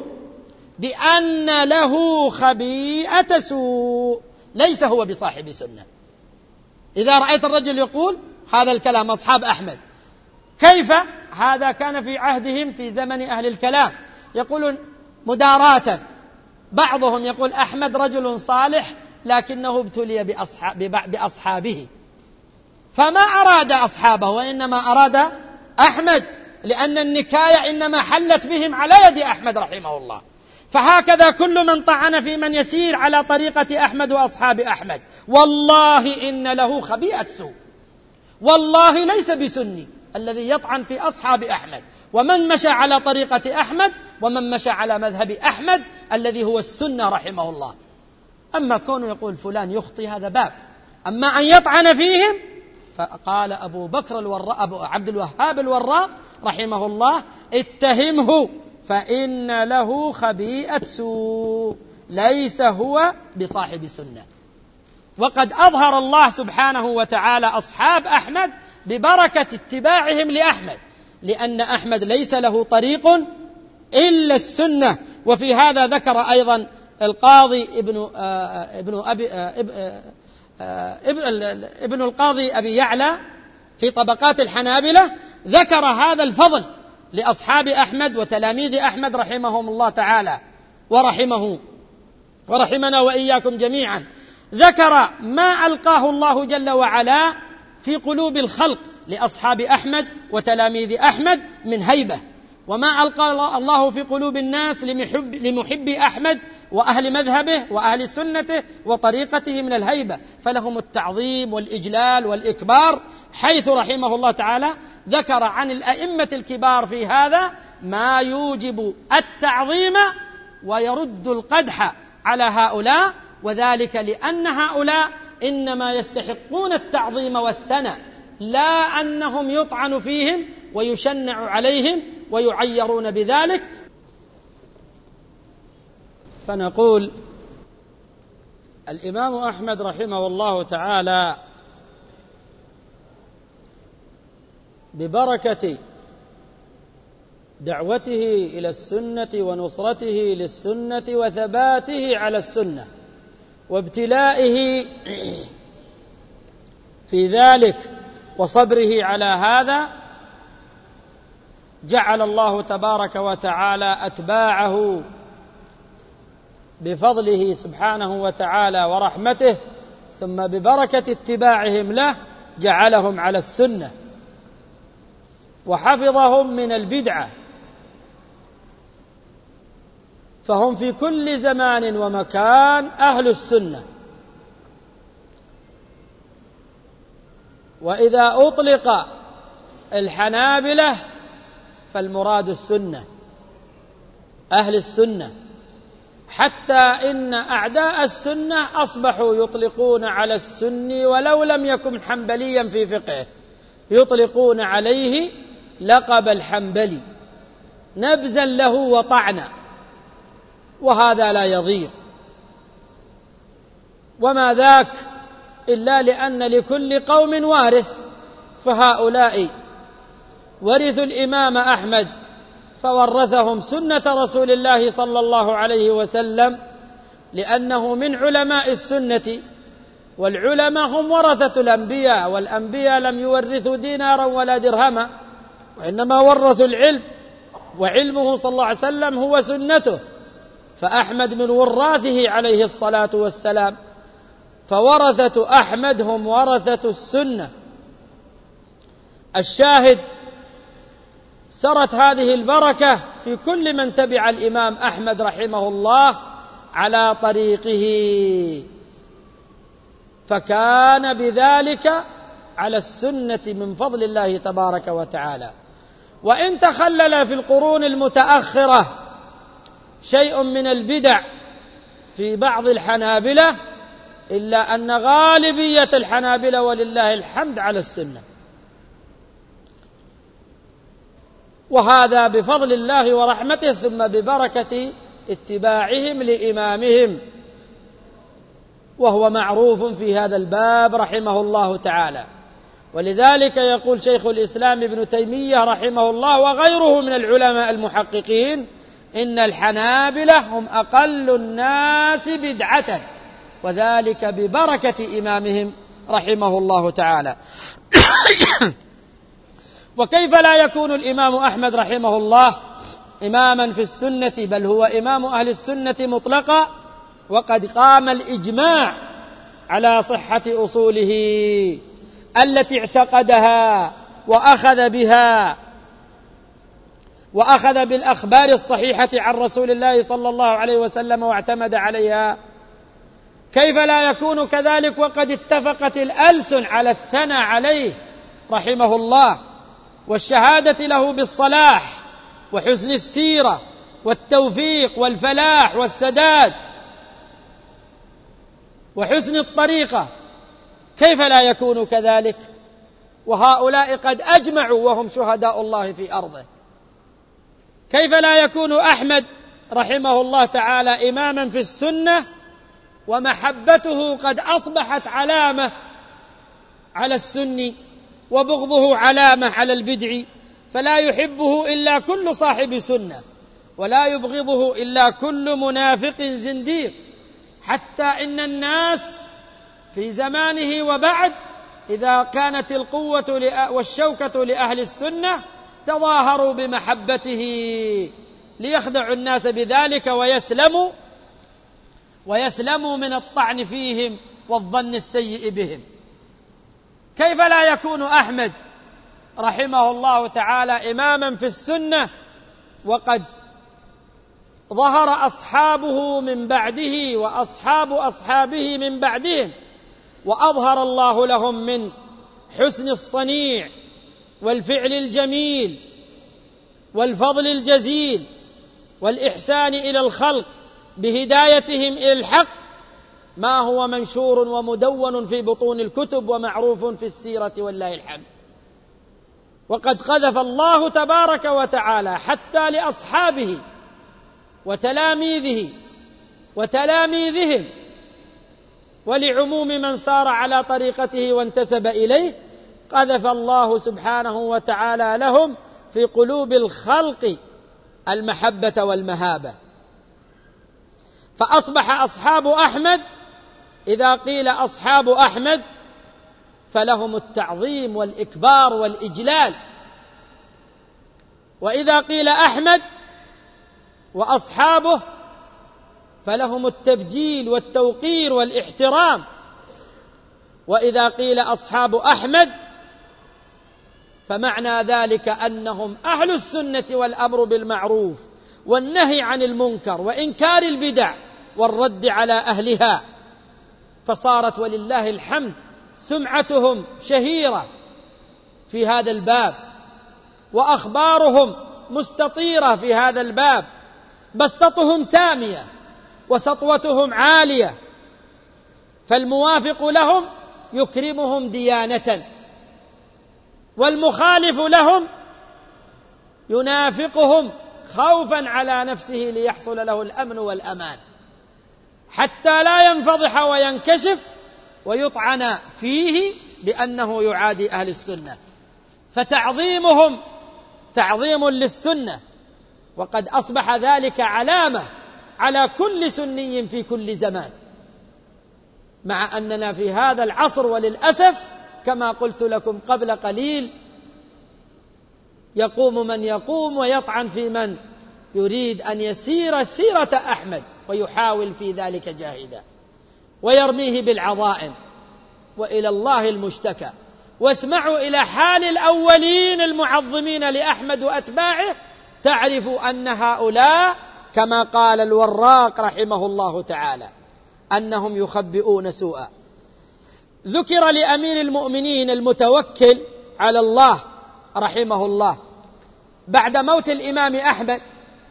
بأن له خبيئة سوء، ليس هو بصاحب سنة. إذا رأيت الرجل يقول هذا الكلام أصحاب أحمد، كيف؟ هذا كان في عهدهم في زمن أهل الكلام، يقولون مداراة. بعضهم يقول أحمد رجل صالح لكنه ابتلي بأصحابه، فما أراد أصحابه وإنما أراد أحمد، لأن النكاية إنما حلت بهم على يد أحمد رحمه الله. فهكذا كل من طعن في من يسير على طريقة أحمد وأصحاب أحمد والله إن له خبيئة سوء، والله ليس بسني الذي يطعن في أصحاب أحمد ومن مشى على طريقة أحمد ومن مشى على مذهب أحمد الذي هو السنة رحمه الله. أما كونه يقول فلان يخطي هذا باب، أما أن يطعن فيهم فقال أبو عبد الوهاب الوراق رحمه الله: اتهمه فإن له خبيئة سوء، ليس هو بصاحب سنة. وقد أظهر الله سبحانه وتعالى أصحاب أحمد ببركة اتباعهم لأحمد، لأن أحمد ليس له طريق إلا السنة. وفي هذا ذكر أيضا القاضي ابن القاضي أبي يعلى في طبقات الحنابلة، ذكر هذا الفضل لأصحاب أحمد وتلاميذ أحمد رحمهم الله تعالى ورحمنا وإياكم جميعا. ذكر ما ألقاه الله جل وعلا في قلوب الخلق لأصحاب أحمد وتلاميذ أحمد من هيبة، وما ألقى الله في قلوب الناس لمحبي أحمد وأهل مذهبه وأهل سنته وطريقته من الهيبة، فلهم التعظيم والإجلال والإكبار، حيث رحمه الله تعالى ذكر عن الأئمة الكبار في هذا ما يوجب التعظيم ويرد القدح على هؤلاء، وذلك لأن هؤلاء إنما يستحقون التعظيم والثناء، لا أنهم يطعن فيهم ويشنع عليهم ويعيرون بذلك. فنقول الإمام أحمد رحمه الله تعالى ببركة دعوته إلى السنة ونصرته للسنة وثباته على السنة وابتلائه في ذلك وصبره على هذا، جعل الله تبارك وتعالى أتباعه بفضله سبحانه وتعالى ورحمته، ثم ببركة اتباعهم له جعلهم على السنة وحفظهم من البدعة، فهم في كل زمان ومكان أهل السنة. وإذا أطلق الحنابلة فالمراد السنة، أهل السنة، حتى إن أعداء السنة أصبحوا يطلقون على السني ولو لم يكن حنبليا في فقهه، يطلقون عليه لقب الحنبلي نبذا له وطعنا، وهذا لا يضير، وما ذاك إلا لأن لكل قوم وارث، فهؤلاء ورثوا الإمام أحمد فورثهم سنة رسول الله صلى الله عليه وسلم، لأنه من علماء السنة، والعلماء هم ورثة الأنبياء، والأنبياء لم يورثوا دينارا ولا درهما، وإنما ورثوا العلم، وعلمه صلى الله عليه وسلم هو سنته، فأحمد من وراثه عليه الصلاة والسلام، فورثة أحمد هم ورثة السنة. الشاهد سرت هذه البركة في كل من تبع الإمام أحمد رحمه الله على طريقه، فكان بذلك على السنة من فضل الله تبارك وتعالى. وإن تخلل في القرون المتأخرة شيء من البدع في بعض الحنابلة، إلا أن غالبية الحنابلة ولله الحمد على السنة، وهذا بفضل الله ورحمته، ثم ببركة اتباعهم لإمامهم، وهو معروف في هذا الباب رحمه الله تعالى. ولذلك يقول شيخ الإسلام ابن تيمية رحمه الله وغيره من العلماء المحققين: إن الحنابلة هم أقل الناس بدعة، وذلك ببركة إمامهم رحمه الله تعالى. وكيف لا يكون الإمام أحمد رحمه الله إماما في السنة، بل هو إمام أهل السنة مطلقا، وقد قام الإجماع على صحة أصوله التي اعتقدها وأخذ بها، وأخذ بالأخبار الصحيحة عن رسول الله صلى الله عليه وسلم واعتمد عليها. كيف لا يكون كذلك وقد اتفقت الألسن على الثناء عليه رحمه الله والشهادة له بالصلاح وحسن السيرة والتوفيق والفلاح والسداد وحسن الطريقة؟ كيف لا يكون كذلك وهؤلاء قد أجمعوا وهم شهداء الله في أرضه؟ كيف لا يكون أحمد رحمه الله تعالى إماما في السنة ومحبته قد أصبحت علامة على السني وبغضه علامة على البدعي، فلا يحبه إلا كل صاحب سنة ولا يبغضه إلا كل منافق زنديق، حتى إن الناس في زمانه وبعد إذا كانت القوة والشوكة لأهل السنة تظاهروا بمحبته ليخدعوا الناس بذلك ويسلموا من الطعن فيهم والظن السيء بهم. كيف لا يكون أحمد رحمه الله تعالى إماما في السنة وقد ظهر أصحابه من بعده وأصحاب أصحابه من بعدهم، وأظهر الله لهم من حسن الصنيع والفعل الجميل والفضل الجزيل والإحسان إلى الخلق بهدايتهم إلى الحق ما هو منشور ومدون في بطون الكتب ومعروف في السيرة ولله الحمد. وقد قذف الله تبارك وتعالى حتى لأصحابه وتلاميذه وتلاميذهم ولعموم من سار على طريقته وانتسب إليه، قذف الله سبحانه وتعالى لهم في قلوب الخلق المحبة والمهابة. فأصبح أصحاب أحمد إذا قيل أصحاب أحمد فلهم التعظيم والإكبار والإجلال، وإذا قيل أحمد وأصحابه فلهم التبجيل والتوقير والاحترام، وإذا قيل أصحاب أحمد فمعنى ذلك أنهم أهل السنة والأمر بالمعروف والنهي عن المنكر وإنكار البدع والرد على أهلها. فصارت ولله الحمد سمعتهم شهيرة في هذا الباب، وأخبارهم مستطيرة في هذا الباب، بسطتهم سامية وسطوتهم عالية، فالموافق لهم يكرمهم ديانة، والمخالف لهم ينافقهم خوفا على نفسه ليحصل له الأمن والأمان، حتى لا ينفضح وينكشف ويطعن فيه بأنه يعادي أهل السنة. فتعظيمهم تعظيم للسنة، وقد أصبح ذلك علامة على كل سني في كل زمان، مع أننا في هذا العصر وللأسف كما قلت لكم قبل قليل يقوم من يقوم ويطعن في من يريد أن يسير سيرة أحمد ويحاول في ذلك جاهدا ويرميه بالعظائم، وإلى الله المشتكى. واسمعوا إلى حال الأولين المعظمين لأحمد وأتباعه تعرفوا أن هؤلاء كما قال الوراق رحمه الله تعالى أنهم يخبئون سوءا. ذكر لأمير المؤمنين المتوكل على الله رحمه الله بعد موت الإمام أحمد،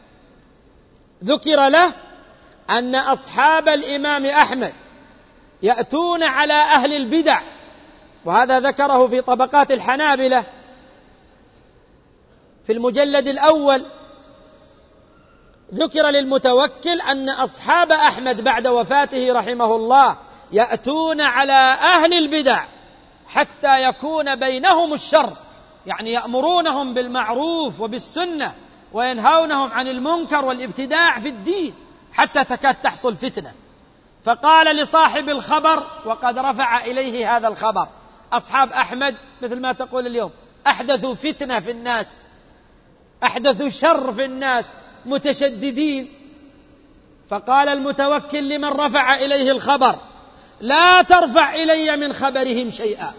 ذكر له أن أصحاب الإمام أحمد يأتون على أهل البدع، وهذا ذكره في طبقات الحنابلة في المجلد الأول. ذكر للمتوكل أن أصحاب أحمد بعد وفاته رحمه الله يأتون على أهل البدع حتى يكون بينهم الشر، يعني يأمرونهم بالمعروف وبالسنة وينهونهم عن المنكر والابتداع في الدين حتى تكاد تحصل فتنة. فقال لصاحب الخبر وقد رفع إليه هذا الخبر، أصحاب أحمد مثل ما تقول اليوم أحدثوا فتنة في الناس، أحدثوا شر في الناس، متشددين. فقال المتوكل لمن رفع إليه الخبر: لا ترفع إلي من خبرهم شيئا،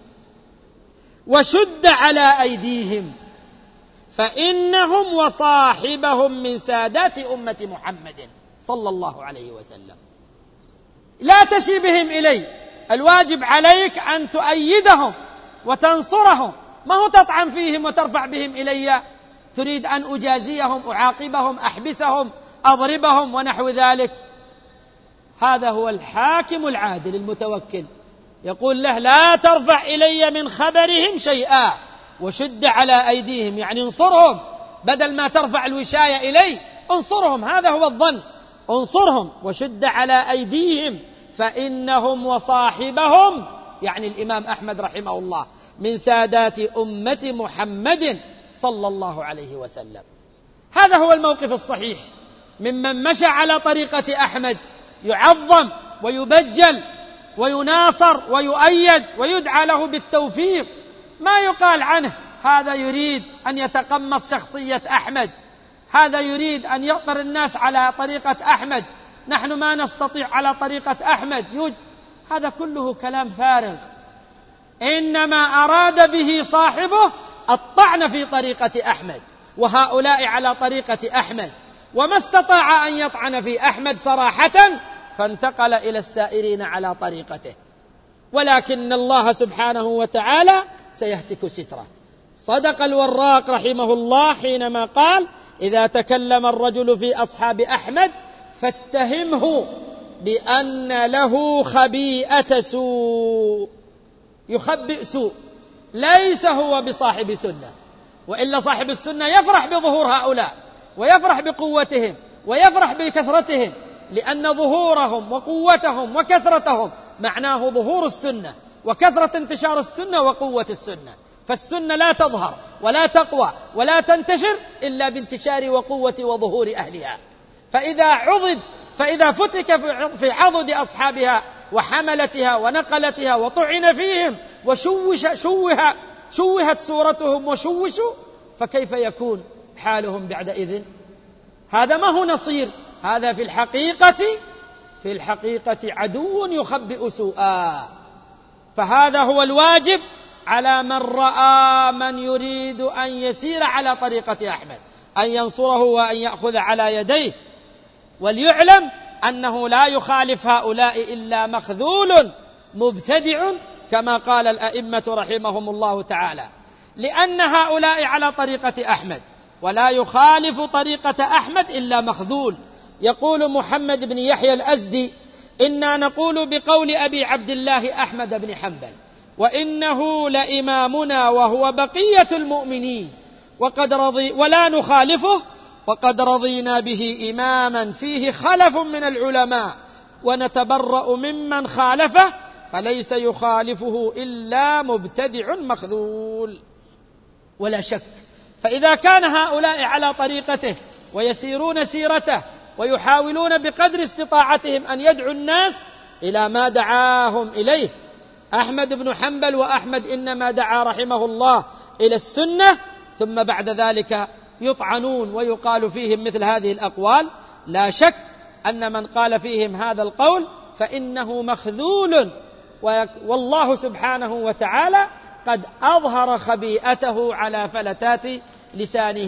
وشد على أيديهم، فإنهم وصاحبهم من سادات أمة محمد صلى الله عليه وسلم. لا تشي بهم إلي، الواجب عليك أن تؤيدهم وتنصرهم، ما هو تطعن فيهم وترفع بهم إلي تريد أن أجازيهم، أعاقبهم، أحبسهم، أضربهم ونحو ذلك. هذا هو الحاكم العادل المتوكل، يقول له: لا ترفع إلي من خبرهم شيئا وشد على أيديهم، يعني انصرهم، بدل ما ترفع الوشاية إلي انصرهم، هذا هو الظن، انصرهم وشد على أيديهم، فإنهم وصاحبهم، يعني الإمام أحمد رحمه الله، من سادات أمة محمد صلى الله عليه وسلم. هذا هو الموقف الصحيح ممن مشى على طريقة أحمد، يعظم ويبجل ويناصر ويؤيد ويدعى له بالتوفيق، ما يقال عنه هذا يريد أن يتقمص شخصية أحمد، هذا يريد أن يؤطر الناس على طريقة أحمد، نحن ما نستطيع على طريقة أحمد. هذا كله كلام فارغ، إنما أراد به صاحبه الطعن في طريقة أحمد، وهؤلاء على طريقة أحمد، وما استطاع أن يطعن في أحمد صراحة، فانتقل إلى السائرين على طريقته. ولكن الله سبحانه وتعالى سيهتك ستره. صدق الوراق رحمه الله حينما قال: إذا تكلم الرجل في أصحاب أحمد فاتهمه بأن له خبيئة سوء، يخبئ سوء، ليس هو بصاحب سنة، وإلا صاحب السنة يفرح بظهور هؤلاء ويفرح بقوتهم ويفرح بكثرتهم، لأن ظهورهم وقوتهم وكثرتهم معناه ظهور السنة وكثرة انتشار السنة وقوة السنة. فالسنة لا تظهر ولا تقوى ولا تنتشر إلا بانتشار وقوة وظهور أهلها. فإذا فتك في عضد أصحابها وحملتها ونقلتها وطعن فيهم وشوهت صورتهم وشوشوا، فكيف يكون حالهم بعدئذ؟ هذا ما هو نصير، هذا في الحقيقة عدو يخبئ سوءا. فهذا هو الواجب على من رأى من يريد أن يسير على طريقة أحمد، أن ينصره وأن يأخذ على يديه. وليعلم أنه لا يخالف هؤلاء إلا مخذول مبتدع، كما قال الأئمة رحمهم الله تعالى، لأن هؤلاء على طريقة أحمد، ولا يخالف طريقة أحمد إلا مخذول. يقول محمد بن يحيى الأزدي: إنا نقول بقول أبي عبد الله أحمد بن حنبل، وإنه لإمامنا وهو بقية المؤمنين، ولا نخالفه، وقد رضينا به إماما فيه خلف من العلماء، ونتبرأ ممن خالفه، فليس يخالفه إلا مبتدع مخذول. ولا شك، فإذا كان هؤلاء على طريقته ويسيرون سيرته ويحاولون بقدر استطاعتهم أن يدعوا الناس إلى ما دعاهم إليه أحمد بن حنبل، وأحمد إنما دعا رحمه الله إلى السنة، ثم بعد ذلك يطعنون ويقال فيهم مثل هذه الأقوال، لا شك أن من قال فيهم هذا القول فإنه مخذول، والله سبحانه وتعالى قد أظهر خبيئته على فلتات لسانه.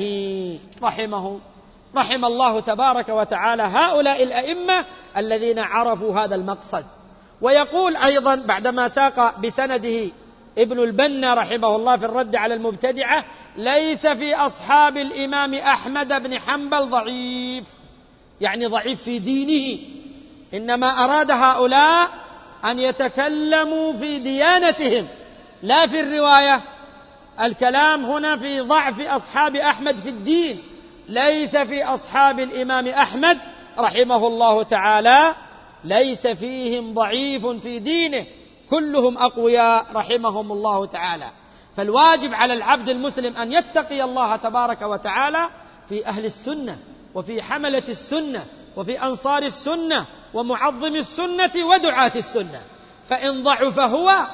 رحم الله تبارك وتعالى هؤلاء الأئمة الذين عرفوا هذا المقصد. ويقول أيضا بعدما ساق بسنده ابن البنا رحمه الله في الرد على المبتدعة: ليس في أصحاب الإمام أحمد بن حنبل ضعيف، يعني ضعيف في دينه، إنما أراد هؤلاء أن يتكلموا في ديانتهم لا في الرواية. الكلام هنا في ضعف أصحاب أحمد في الدين، ليس في أصحاب الإمام أحمد رحمه الله تعالى، ليس فيهم ضعيف في دينه، كلهم أقوياء رحمهم الله تعالى. فالواجب على العبد المسلم أن يتقي الله تبارك وتعالى في أهل السنة وفي حملة السنة وفي أنصار السنة ومعظم السنة ودعاة السنة. فإن ضعف هو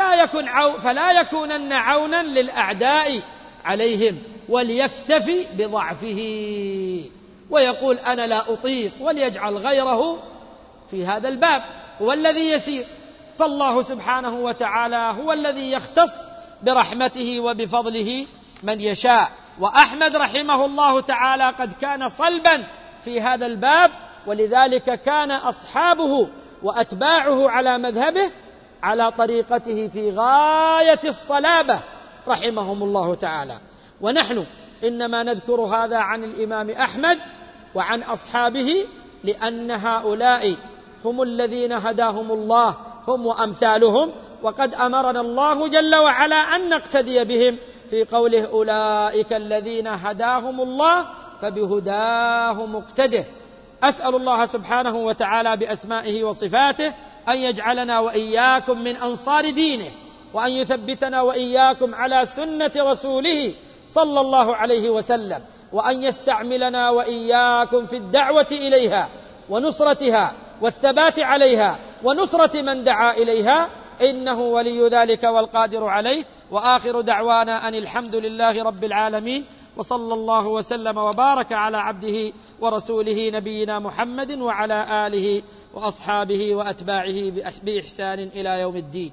فلا يكونن عونا للأعداء عليهم، وليكتفي بضعفه ويقول أنا لا أطيق، وليجعل غيره في هذا الباب هو الذي يسير. فالله سبحانه وتعالى هو الذي يختص برحمته وبفضله من يشاء. وأحمد رحمه الله تعالى قد كان صلبا في هذا الباب، ولذلك كان أصحابه وأتباعه على مذهبه على طريقته في غاية الصلابة رحمهم الله تعالى. ونحن إنما نذكر هذا عن الإمام أحمد وعن أصحابه لأن هؤلاء هم الذين هداهم الله، هم وأمثالهم، وقد أمرنا الله جل وعلا أن نقتدي بهم في قوله: أولئك الذين هداهم الله فبهداه مقتده. أسأل الله سبحانه وتعالى بأسمائه وصفاته أن يجعلنا وإياكم من أنصار دينه، وأن يثبتنا وإياكم على سنة رسوله صلى الله عليه وسلم، وأن يستعملنا وإياكم في الدعوة إليها ونصرتها والثبات عليها ونصرة من دعا إليها، إنه ولي ذلك والقادر عليه. وآخر دعوانا أن الحمد لله رب العالمين، وصلى الله وسلم وبارك على عبده ورسوله نبينا محمد وعلى آله وأصحابه وأتباعه بإحسان إلى يوم الدين.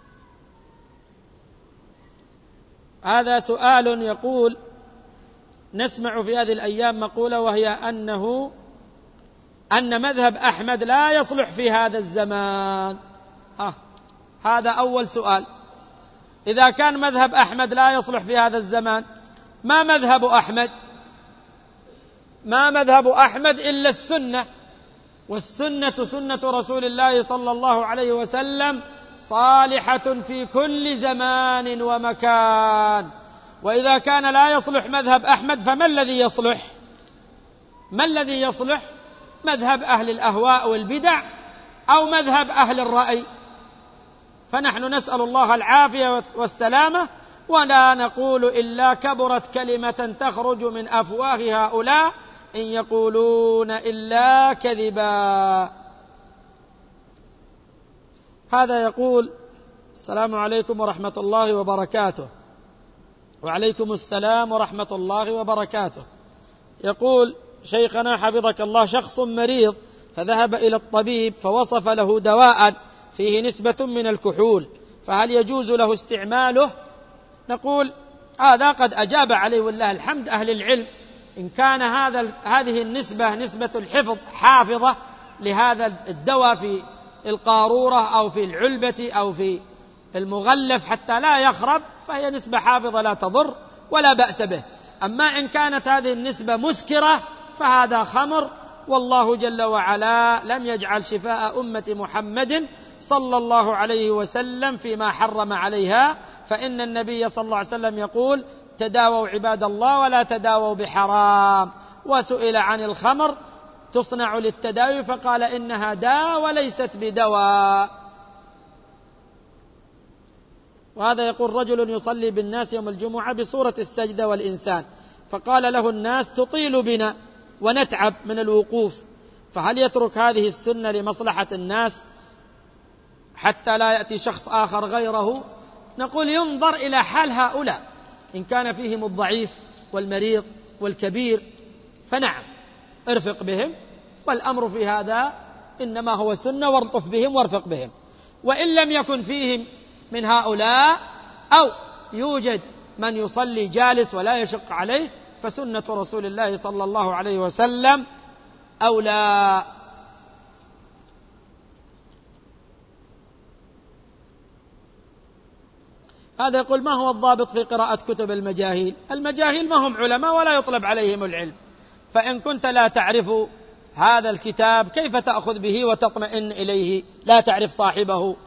هذا سؤال يقول: نسمع في هذه الأيام مقولة، وهي أن مذهب أحمد لا يصلح في هذا الزمان. هذا أول سؤال. إذا كان مذهب أحمد لا يصلح في هذا الزمان، ما مذهب أحمد؟ ما مذهب أحمد إلا السنة، والسنة سنة رسول الله صلى الله عليه وسلم صالحة في كل زمان ومكان. وإذا كان لا يصلح مذهب أحمد، فما الذي يصلح؟ ما الذي يصلح؟ مذهب أهل الأهواء والبدع أو مذهب أهل الرأي. فنحن نسأل الله العافية والسلامة، ولا نقول إلا كبرت كلمة تخرج من أفواه هؤلاء إن يقولون إلا كذبا. هذا يقول: السلام عليكم ورحمة الله وبركاته. وعليكم السلام ورحمة الله وبركاته. يقول: شيخنا حفظك الله، شخص مريض فذهب إلى الطبيب فوصف له دواء فيه نسبة من الكحول، فهل يجوز له استعماله؟ نقول: هذا قد أجاب عليه والله الحمد أهل العلم. إن كان هذه النسبة نسبة الحفظ حافظة لهذا الدواء في القارورة أو في العلبة أو في المغلف حتى لا يخرب، فهي نسبة حافظة لا تضر ولا بأس به. أما إن كانت هذه النسبة مسكرة فهذا خمر، والله جل وعلا لم يجعل شفاء أمة محمد صلى الله عليه وسلم فيما حرم عليها. فإن النبي صلى الله عليه وسلم يقول: تداووا عباد الله ولا تداووا بحرام. وسئل عن الخمر تصنع للتداوي فقال: إنها داء وليست بدواء. وهذا يقول: رجل يصلي بالناس يوم الجمعة بصورة السجدة والإنسان، فقال له الناس: تطيل بنا ونتعب من الوقوف، فهل يترك هذه السنة لمصلحة الناس حتى لا يأتي شخص آخر غيره؟ نقول: ينظر إلى حال هؤلاء، إن كان فيهم الضعيف والمريض والكبير فنعم ارفق بهم، والأمر في هذا إنما هو سنة، وارطف بهم وارفق بهم. وإن لم يكن فيهم من هؤلاء أو يوجد من يصلي جالس ولا يشق عليه، فسنة رسول الله صلى الله عليه وسلم أولى. هذا يقول: ما هو الضابط في قراءة كتب المجاهيل؟ المجاهيل ما هم علماء ولا يطلب عليهم العلم، فإن كنت لا تعرف هذا الكتاب كيف تأخذ به وتطمئن إليه؟ لا تعرف صاحبه.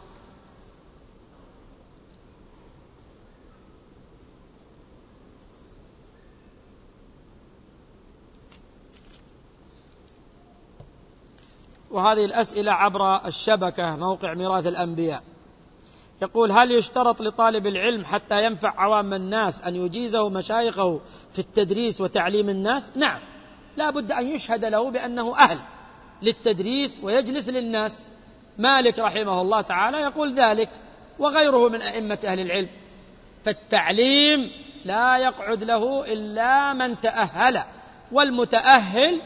وهذه الأسئلة عبر الشبكة موقع ميراث الأنبياء. يقول: هل يشترط لطالب العلم حتى ينفع عوام الناس أن يجيزه مشايخه في التدريس وتعليم الناس؟ نعم، لا بد أن يشهد له بأنه أهل للتدريس ويجلس للناس. مالك رحمه الله تعالى يقول ذلك، وغيره من أئمة أهل العلم. فالتعليم لا يقعد له إلا من تأهل، والمتأهل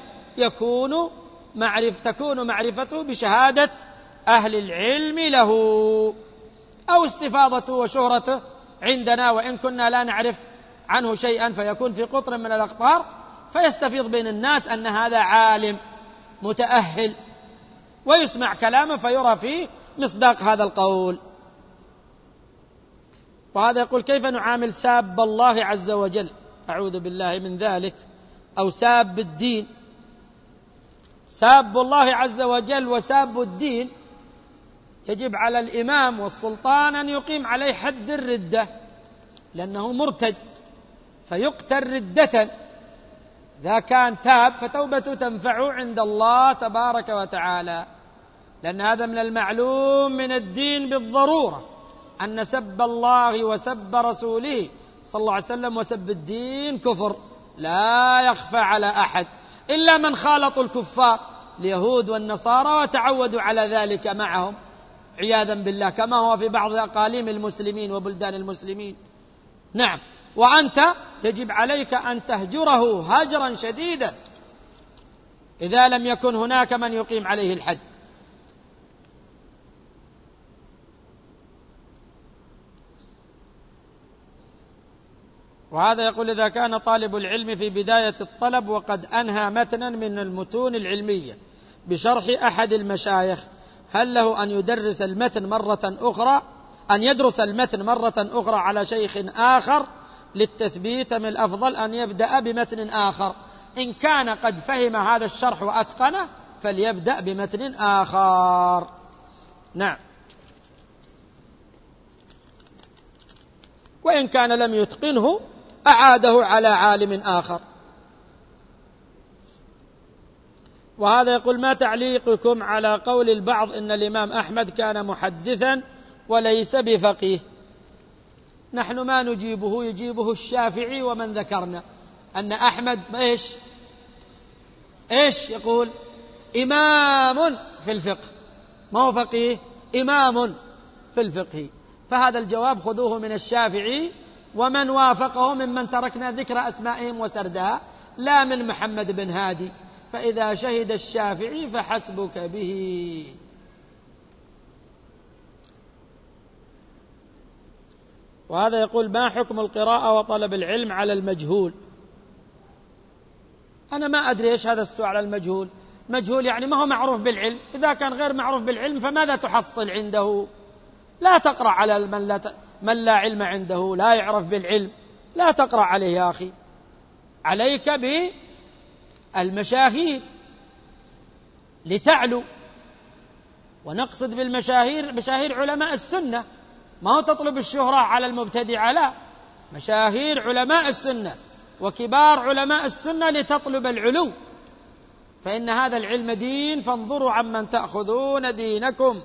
تكون معرفته بشهادة أهل العلم له أو استفاضته وشهرته عندنا، وإن كنا لا نعرف عنه شيئا، فيكون في قطر من الأقطار فيستفيض بين الناس أن هذا عالم متأهل، ويسمع كلامه فيرى فيه مصداق هذا القول. وهذا يقول: كيف نعامل ساب الله عز وجل؟ أعوذ بالله من ذلك. أو ساب الدين. ساب الله عز وجل وساب الدين يجب على الإمام والسلطان أن يقيم عليه حد الردة، لأنه مرتد فيقتل ردة. إذا كان تاب فتوبته تنفعه عند الله تبارك وتعالى، لأن هذا من المعلوم من الدين بالضرورة، أن سب الله وسب رسوله صلى الله عليه وسلم وسب الدين كفر لا يخفى على أحد، إلا من خالطوا الكفار اليهود والنصارى وتعودوا على ذلك معهم عياذا بالله، كما هو في بعض أقاليم المسلمين وبلدان المسلمين. نعم، وأنت يجب عليك أن تهجره هجرا شديدا إذا لم يكن هناك من يقيم عليه الحد. وهذا يقول: إذا كان طالب العلم في بداية الطلب وقد أنهى متنا من المتون العلمية بشرح أحد المشايخ، هل له أن يدرس المتن مرة أخرى، أن يدرس المتن مرة أخرى على شيخ آخر للتثبيت، من الأفضل أن يبدأ بمتن آخر؟ إن كان قد فهم هذا الشرح وأتقنه فليبدأ بمتن آخر. نعم. وإن كان لم يتقنه أعاده على عالم آخر. وهذا يقول: ما تعليقكم على قول البعض إن الإمام أحمد كان محدثا وليس بفقيه؟ نحن ما نجيبه، يجيبه الشافعي ومن ذكرنا أن أحمد إيش يقول؟ إمام في الفقه، ما هو فقيه، إمام في الفقه. فهذا الجواب خذوه من الشافعي ومن وافقه ممن تركنا ذكر أسمائهم وسردها، لا من محمد بن هادي. فإذا شهد الشافعي فحسبك به. وهذا يقول: ما حكم القراءة وطلب العلم على المجهول؟ أنا ما أدري إيش هذا السؤال على المجهول. مجهول يعني ما هو معروف بالعلم. إذا كان غير معروف بالعلم فماذا تحصل عنده؟ لا تقرأ على من لا علم عنده، لا يعرف بالعلم، لا تقرأ عليه يا أخي. عليك بالمشاهير لتعلو، ونقصد بالمشاهير مشاهير علماء السنة، ما هو تطلب الشهرة على المبتدعة، لا، مشاهير علماء السنة وكبار علماء السنة لتطلب العلو، فإن هذا العلم دين، فانظروا عمن تأخذون دينكم.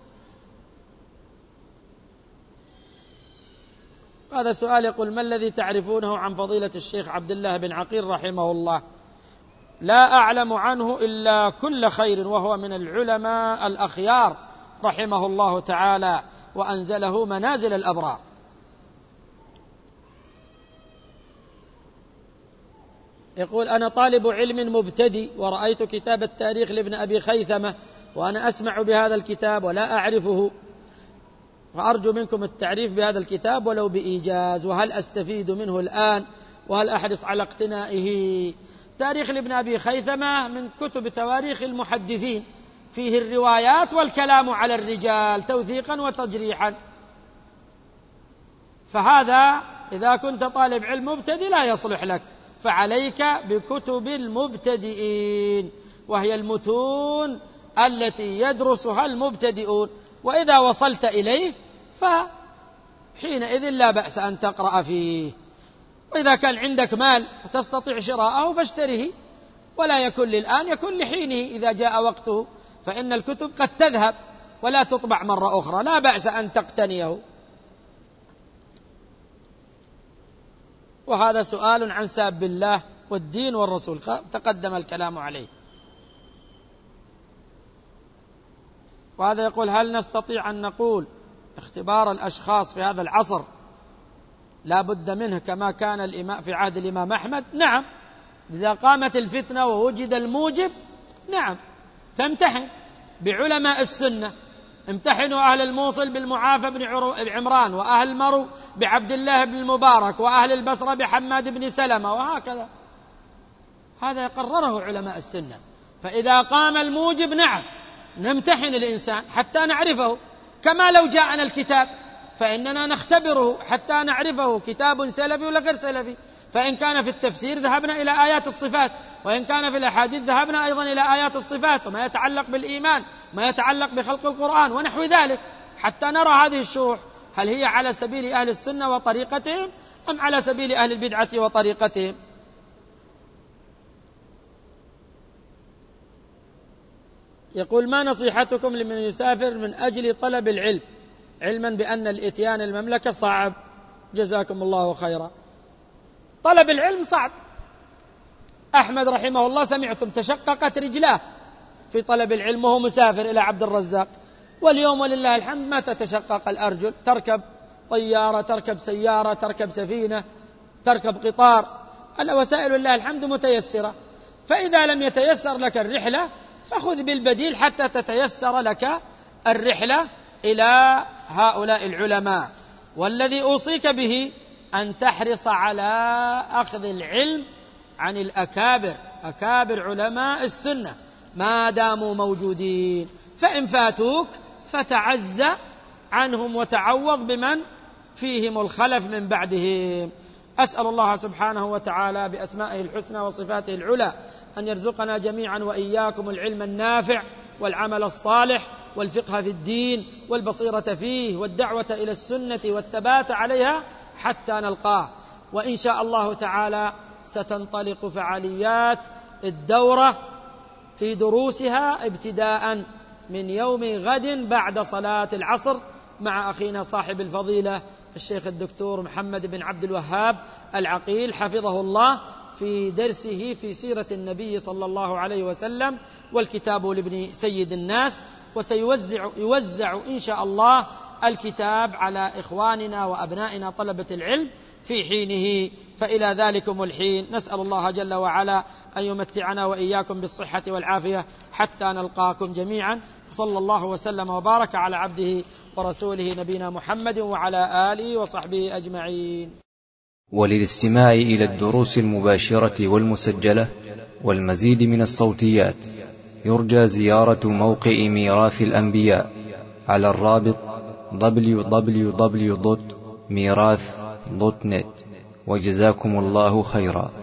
هذا سؤال يقول: ما الذي تعرفونه عن فضيلة الشيخ عبد الله بن عقيل رحمه الله؟ لا أعلم عنه إلا كل خير، وهو من العلماء الأخيار رحمه الله تعالى، وأنزله منازل الأبرار. يقول: أنا طالب علم مبتدئ، ورأيت كتاب التاريخ لابن أبي خيثمة، وأنا أسمع بهذا الكتاب ولا أعرفه، فأرجو منكم التعريف بهذا الكتاب ولو بإيجاز، وهل أستفيد منه الآن، وهل أحرص على اقتنائه؟ تاريخ لابن أبي خيثمة من كتب تواريخ المحدثين، فيه الروايات والكلام على الرجال توثيقا وتجريحا، فهذا إذا كنت طالب علم مبتدئ لا يصلح لك، فعليك بكتب المبتدئين، وهي المتون التي يدرسها المبتدئون، وإذا وصلت إليه فحينئذ لا بأس أن تقرأ فيه. وإذا كان عندك مال وتستطيع شراءه فاشتره، ولا يكن للآن، يكن لحينه إذا جاء وقته، فإن الكتب قد تذهب ولا تطبع مرة أخرى، لا بأس أن تقتنيه. وهذا سؤال عن ساب الله والدين والرسول، تقدم الكلام عليه. وهذا يقول: هل نستطيع أن نقول اختبار الأشخاص في هذا العصر لا بد منه كما كان الإمام في عهد الإمام أحمد؟ نعم، إذا قامت الفتنة ووجد الموجب، نعم، تمتحن بعلماء السنة. امتحنوا أهل الموصل بالمعافى بن عمران، وأهل المرو بعبد الله بن المبارك، وأهل البصرة بحماد بن سلمة، وهكذا. هذا قرره علماء السنة. فإذا قام الموجب، نعم، نمتحن الإنسان حتى نعرفه، كما لو جاءنا الكتاب فإننا نختبره حتى نعرفه كتاب سلفي ولا غير سلفي. فإن كان في التفسير ذهبنا إلى آيات الصفات، وإن كان في الأحاديث ذهبنا أيضا إلى آيات الصفات وما يتعلق بالإيمان، ما يتعلق بخلق القرآن ونحو ذلك، حتى نرى هذه الشروح هل هي على سبيل أهل السنة وطريقتهم أم على سبيل أهل البدعة وطريقتهم. يقول: ما نصيحتكم لمن يسافر من أجل طلب العلم، علما بأن الإتيان المملكة صعب؟ جزاكم الله خيرا. طلب العلم صعب. أحمد رحمه الله سمعتم تشققت رجلاه في طلب العلم وهو مسافر إلى عبد الرزاق، واليوم ولله الحمد ما تتشقق الأرجل، تركب طيارة، تركب سيارة، تركب سفينة، تركب قطار، الوسائل لله الحمد متيسرة. فإذا لم يتيسر لك الرحلة فخذ بالبديل حتى تتيسر لك الرحلة إلى هؤلاء العلماء. والذي أوصيك به أن تحرص على أخذ العلم عن أكابر علماء السنة ما داموا موجودين، فإن فاتوك فتعز عنهم وتعوض بمن فيهم الخلف من بعدهم. أسأل الله سبحانه وتعالى بأسمائه الحسنى وصفاته العلى أن يرزقنا جميعا وإياكم العلم النافع والعمل الصالح والفقه في الدين والبصيرة فيه والدعوة إلى السنة والثبات عليها حتى نلقاه. وإن شاء الله تعالى ستنطلق فعاليات الدورة في دروسها ابتداء من يوم غد بعد صلاة العصر مع أخينا صاحب الفضيلة الشيخ الدكتور محمد بن عبد الوهاب العقيل حفظه الله في درسه في سيرة النبي صلى الله عليه وسلم والكتاب لابن سيد الناس، وسيوزع إن شاء الله الكتاب على إخواننا وأبنائنا طلبة العلم في حينه. فإلى ذلكم الحين نسأل الله جل وعلا أن يمتعنا وإياكم بالصحة والعافية حتى نلقاكم جميعا. صلى الله وسلم وبارك على عبده ورسوله نبينا محمد وعلى آله وصحبه أجمعين. وللاستماع إلى الدروس المباشرة والمسجلة والمزيد من الصوتيات يرجى زيارة موقع ميراث الأنبياء على الرابط www.mirath.net. وجزاكم الله خيرا.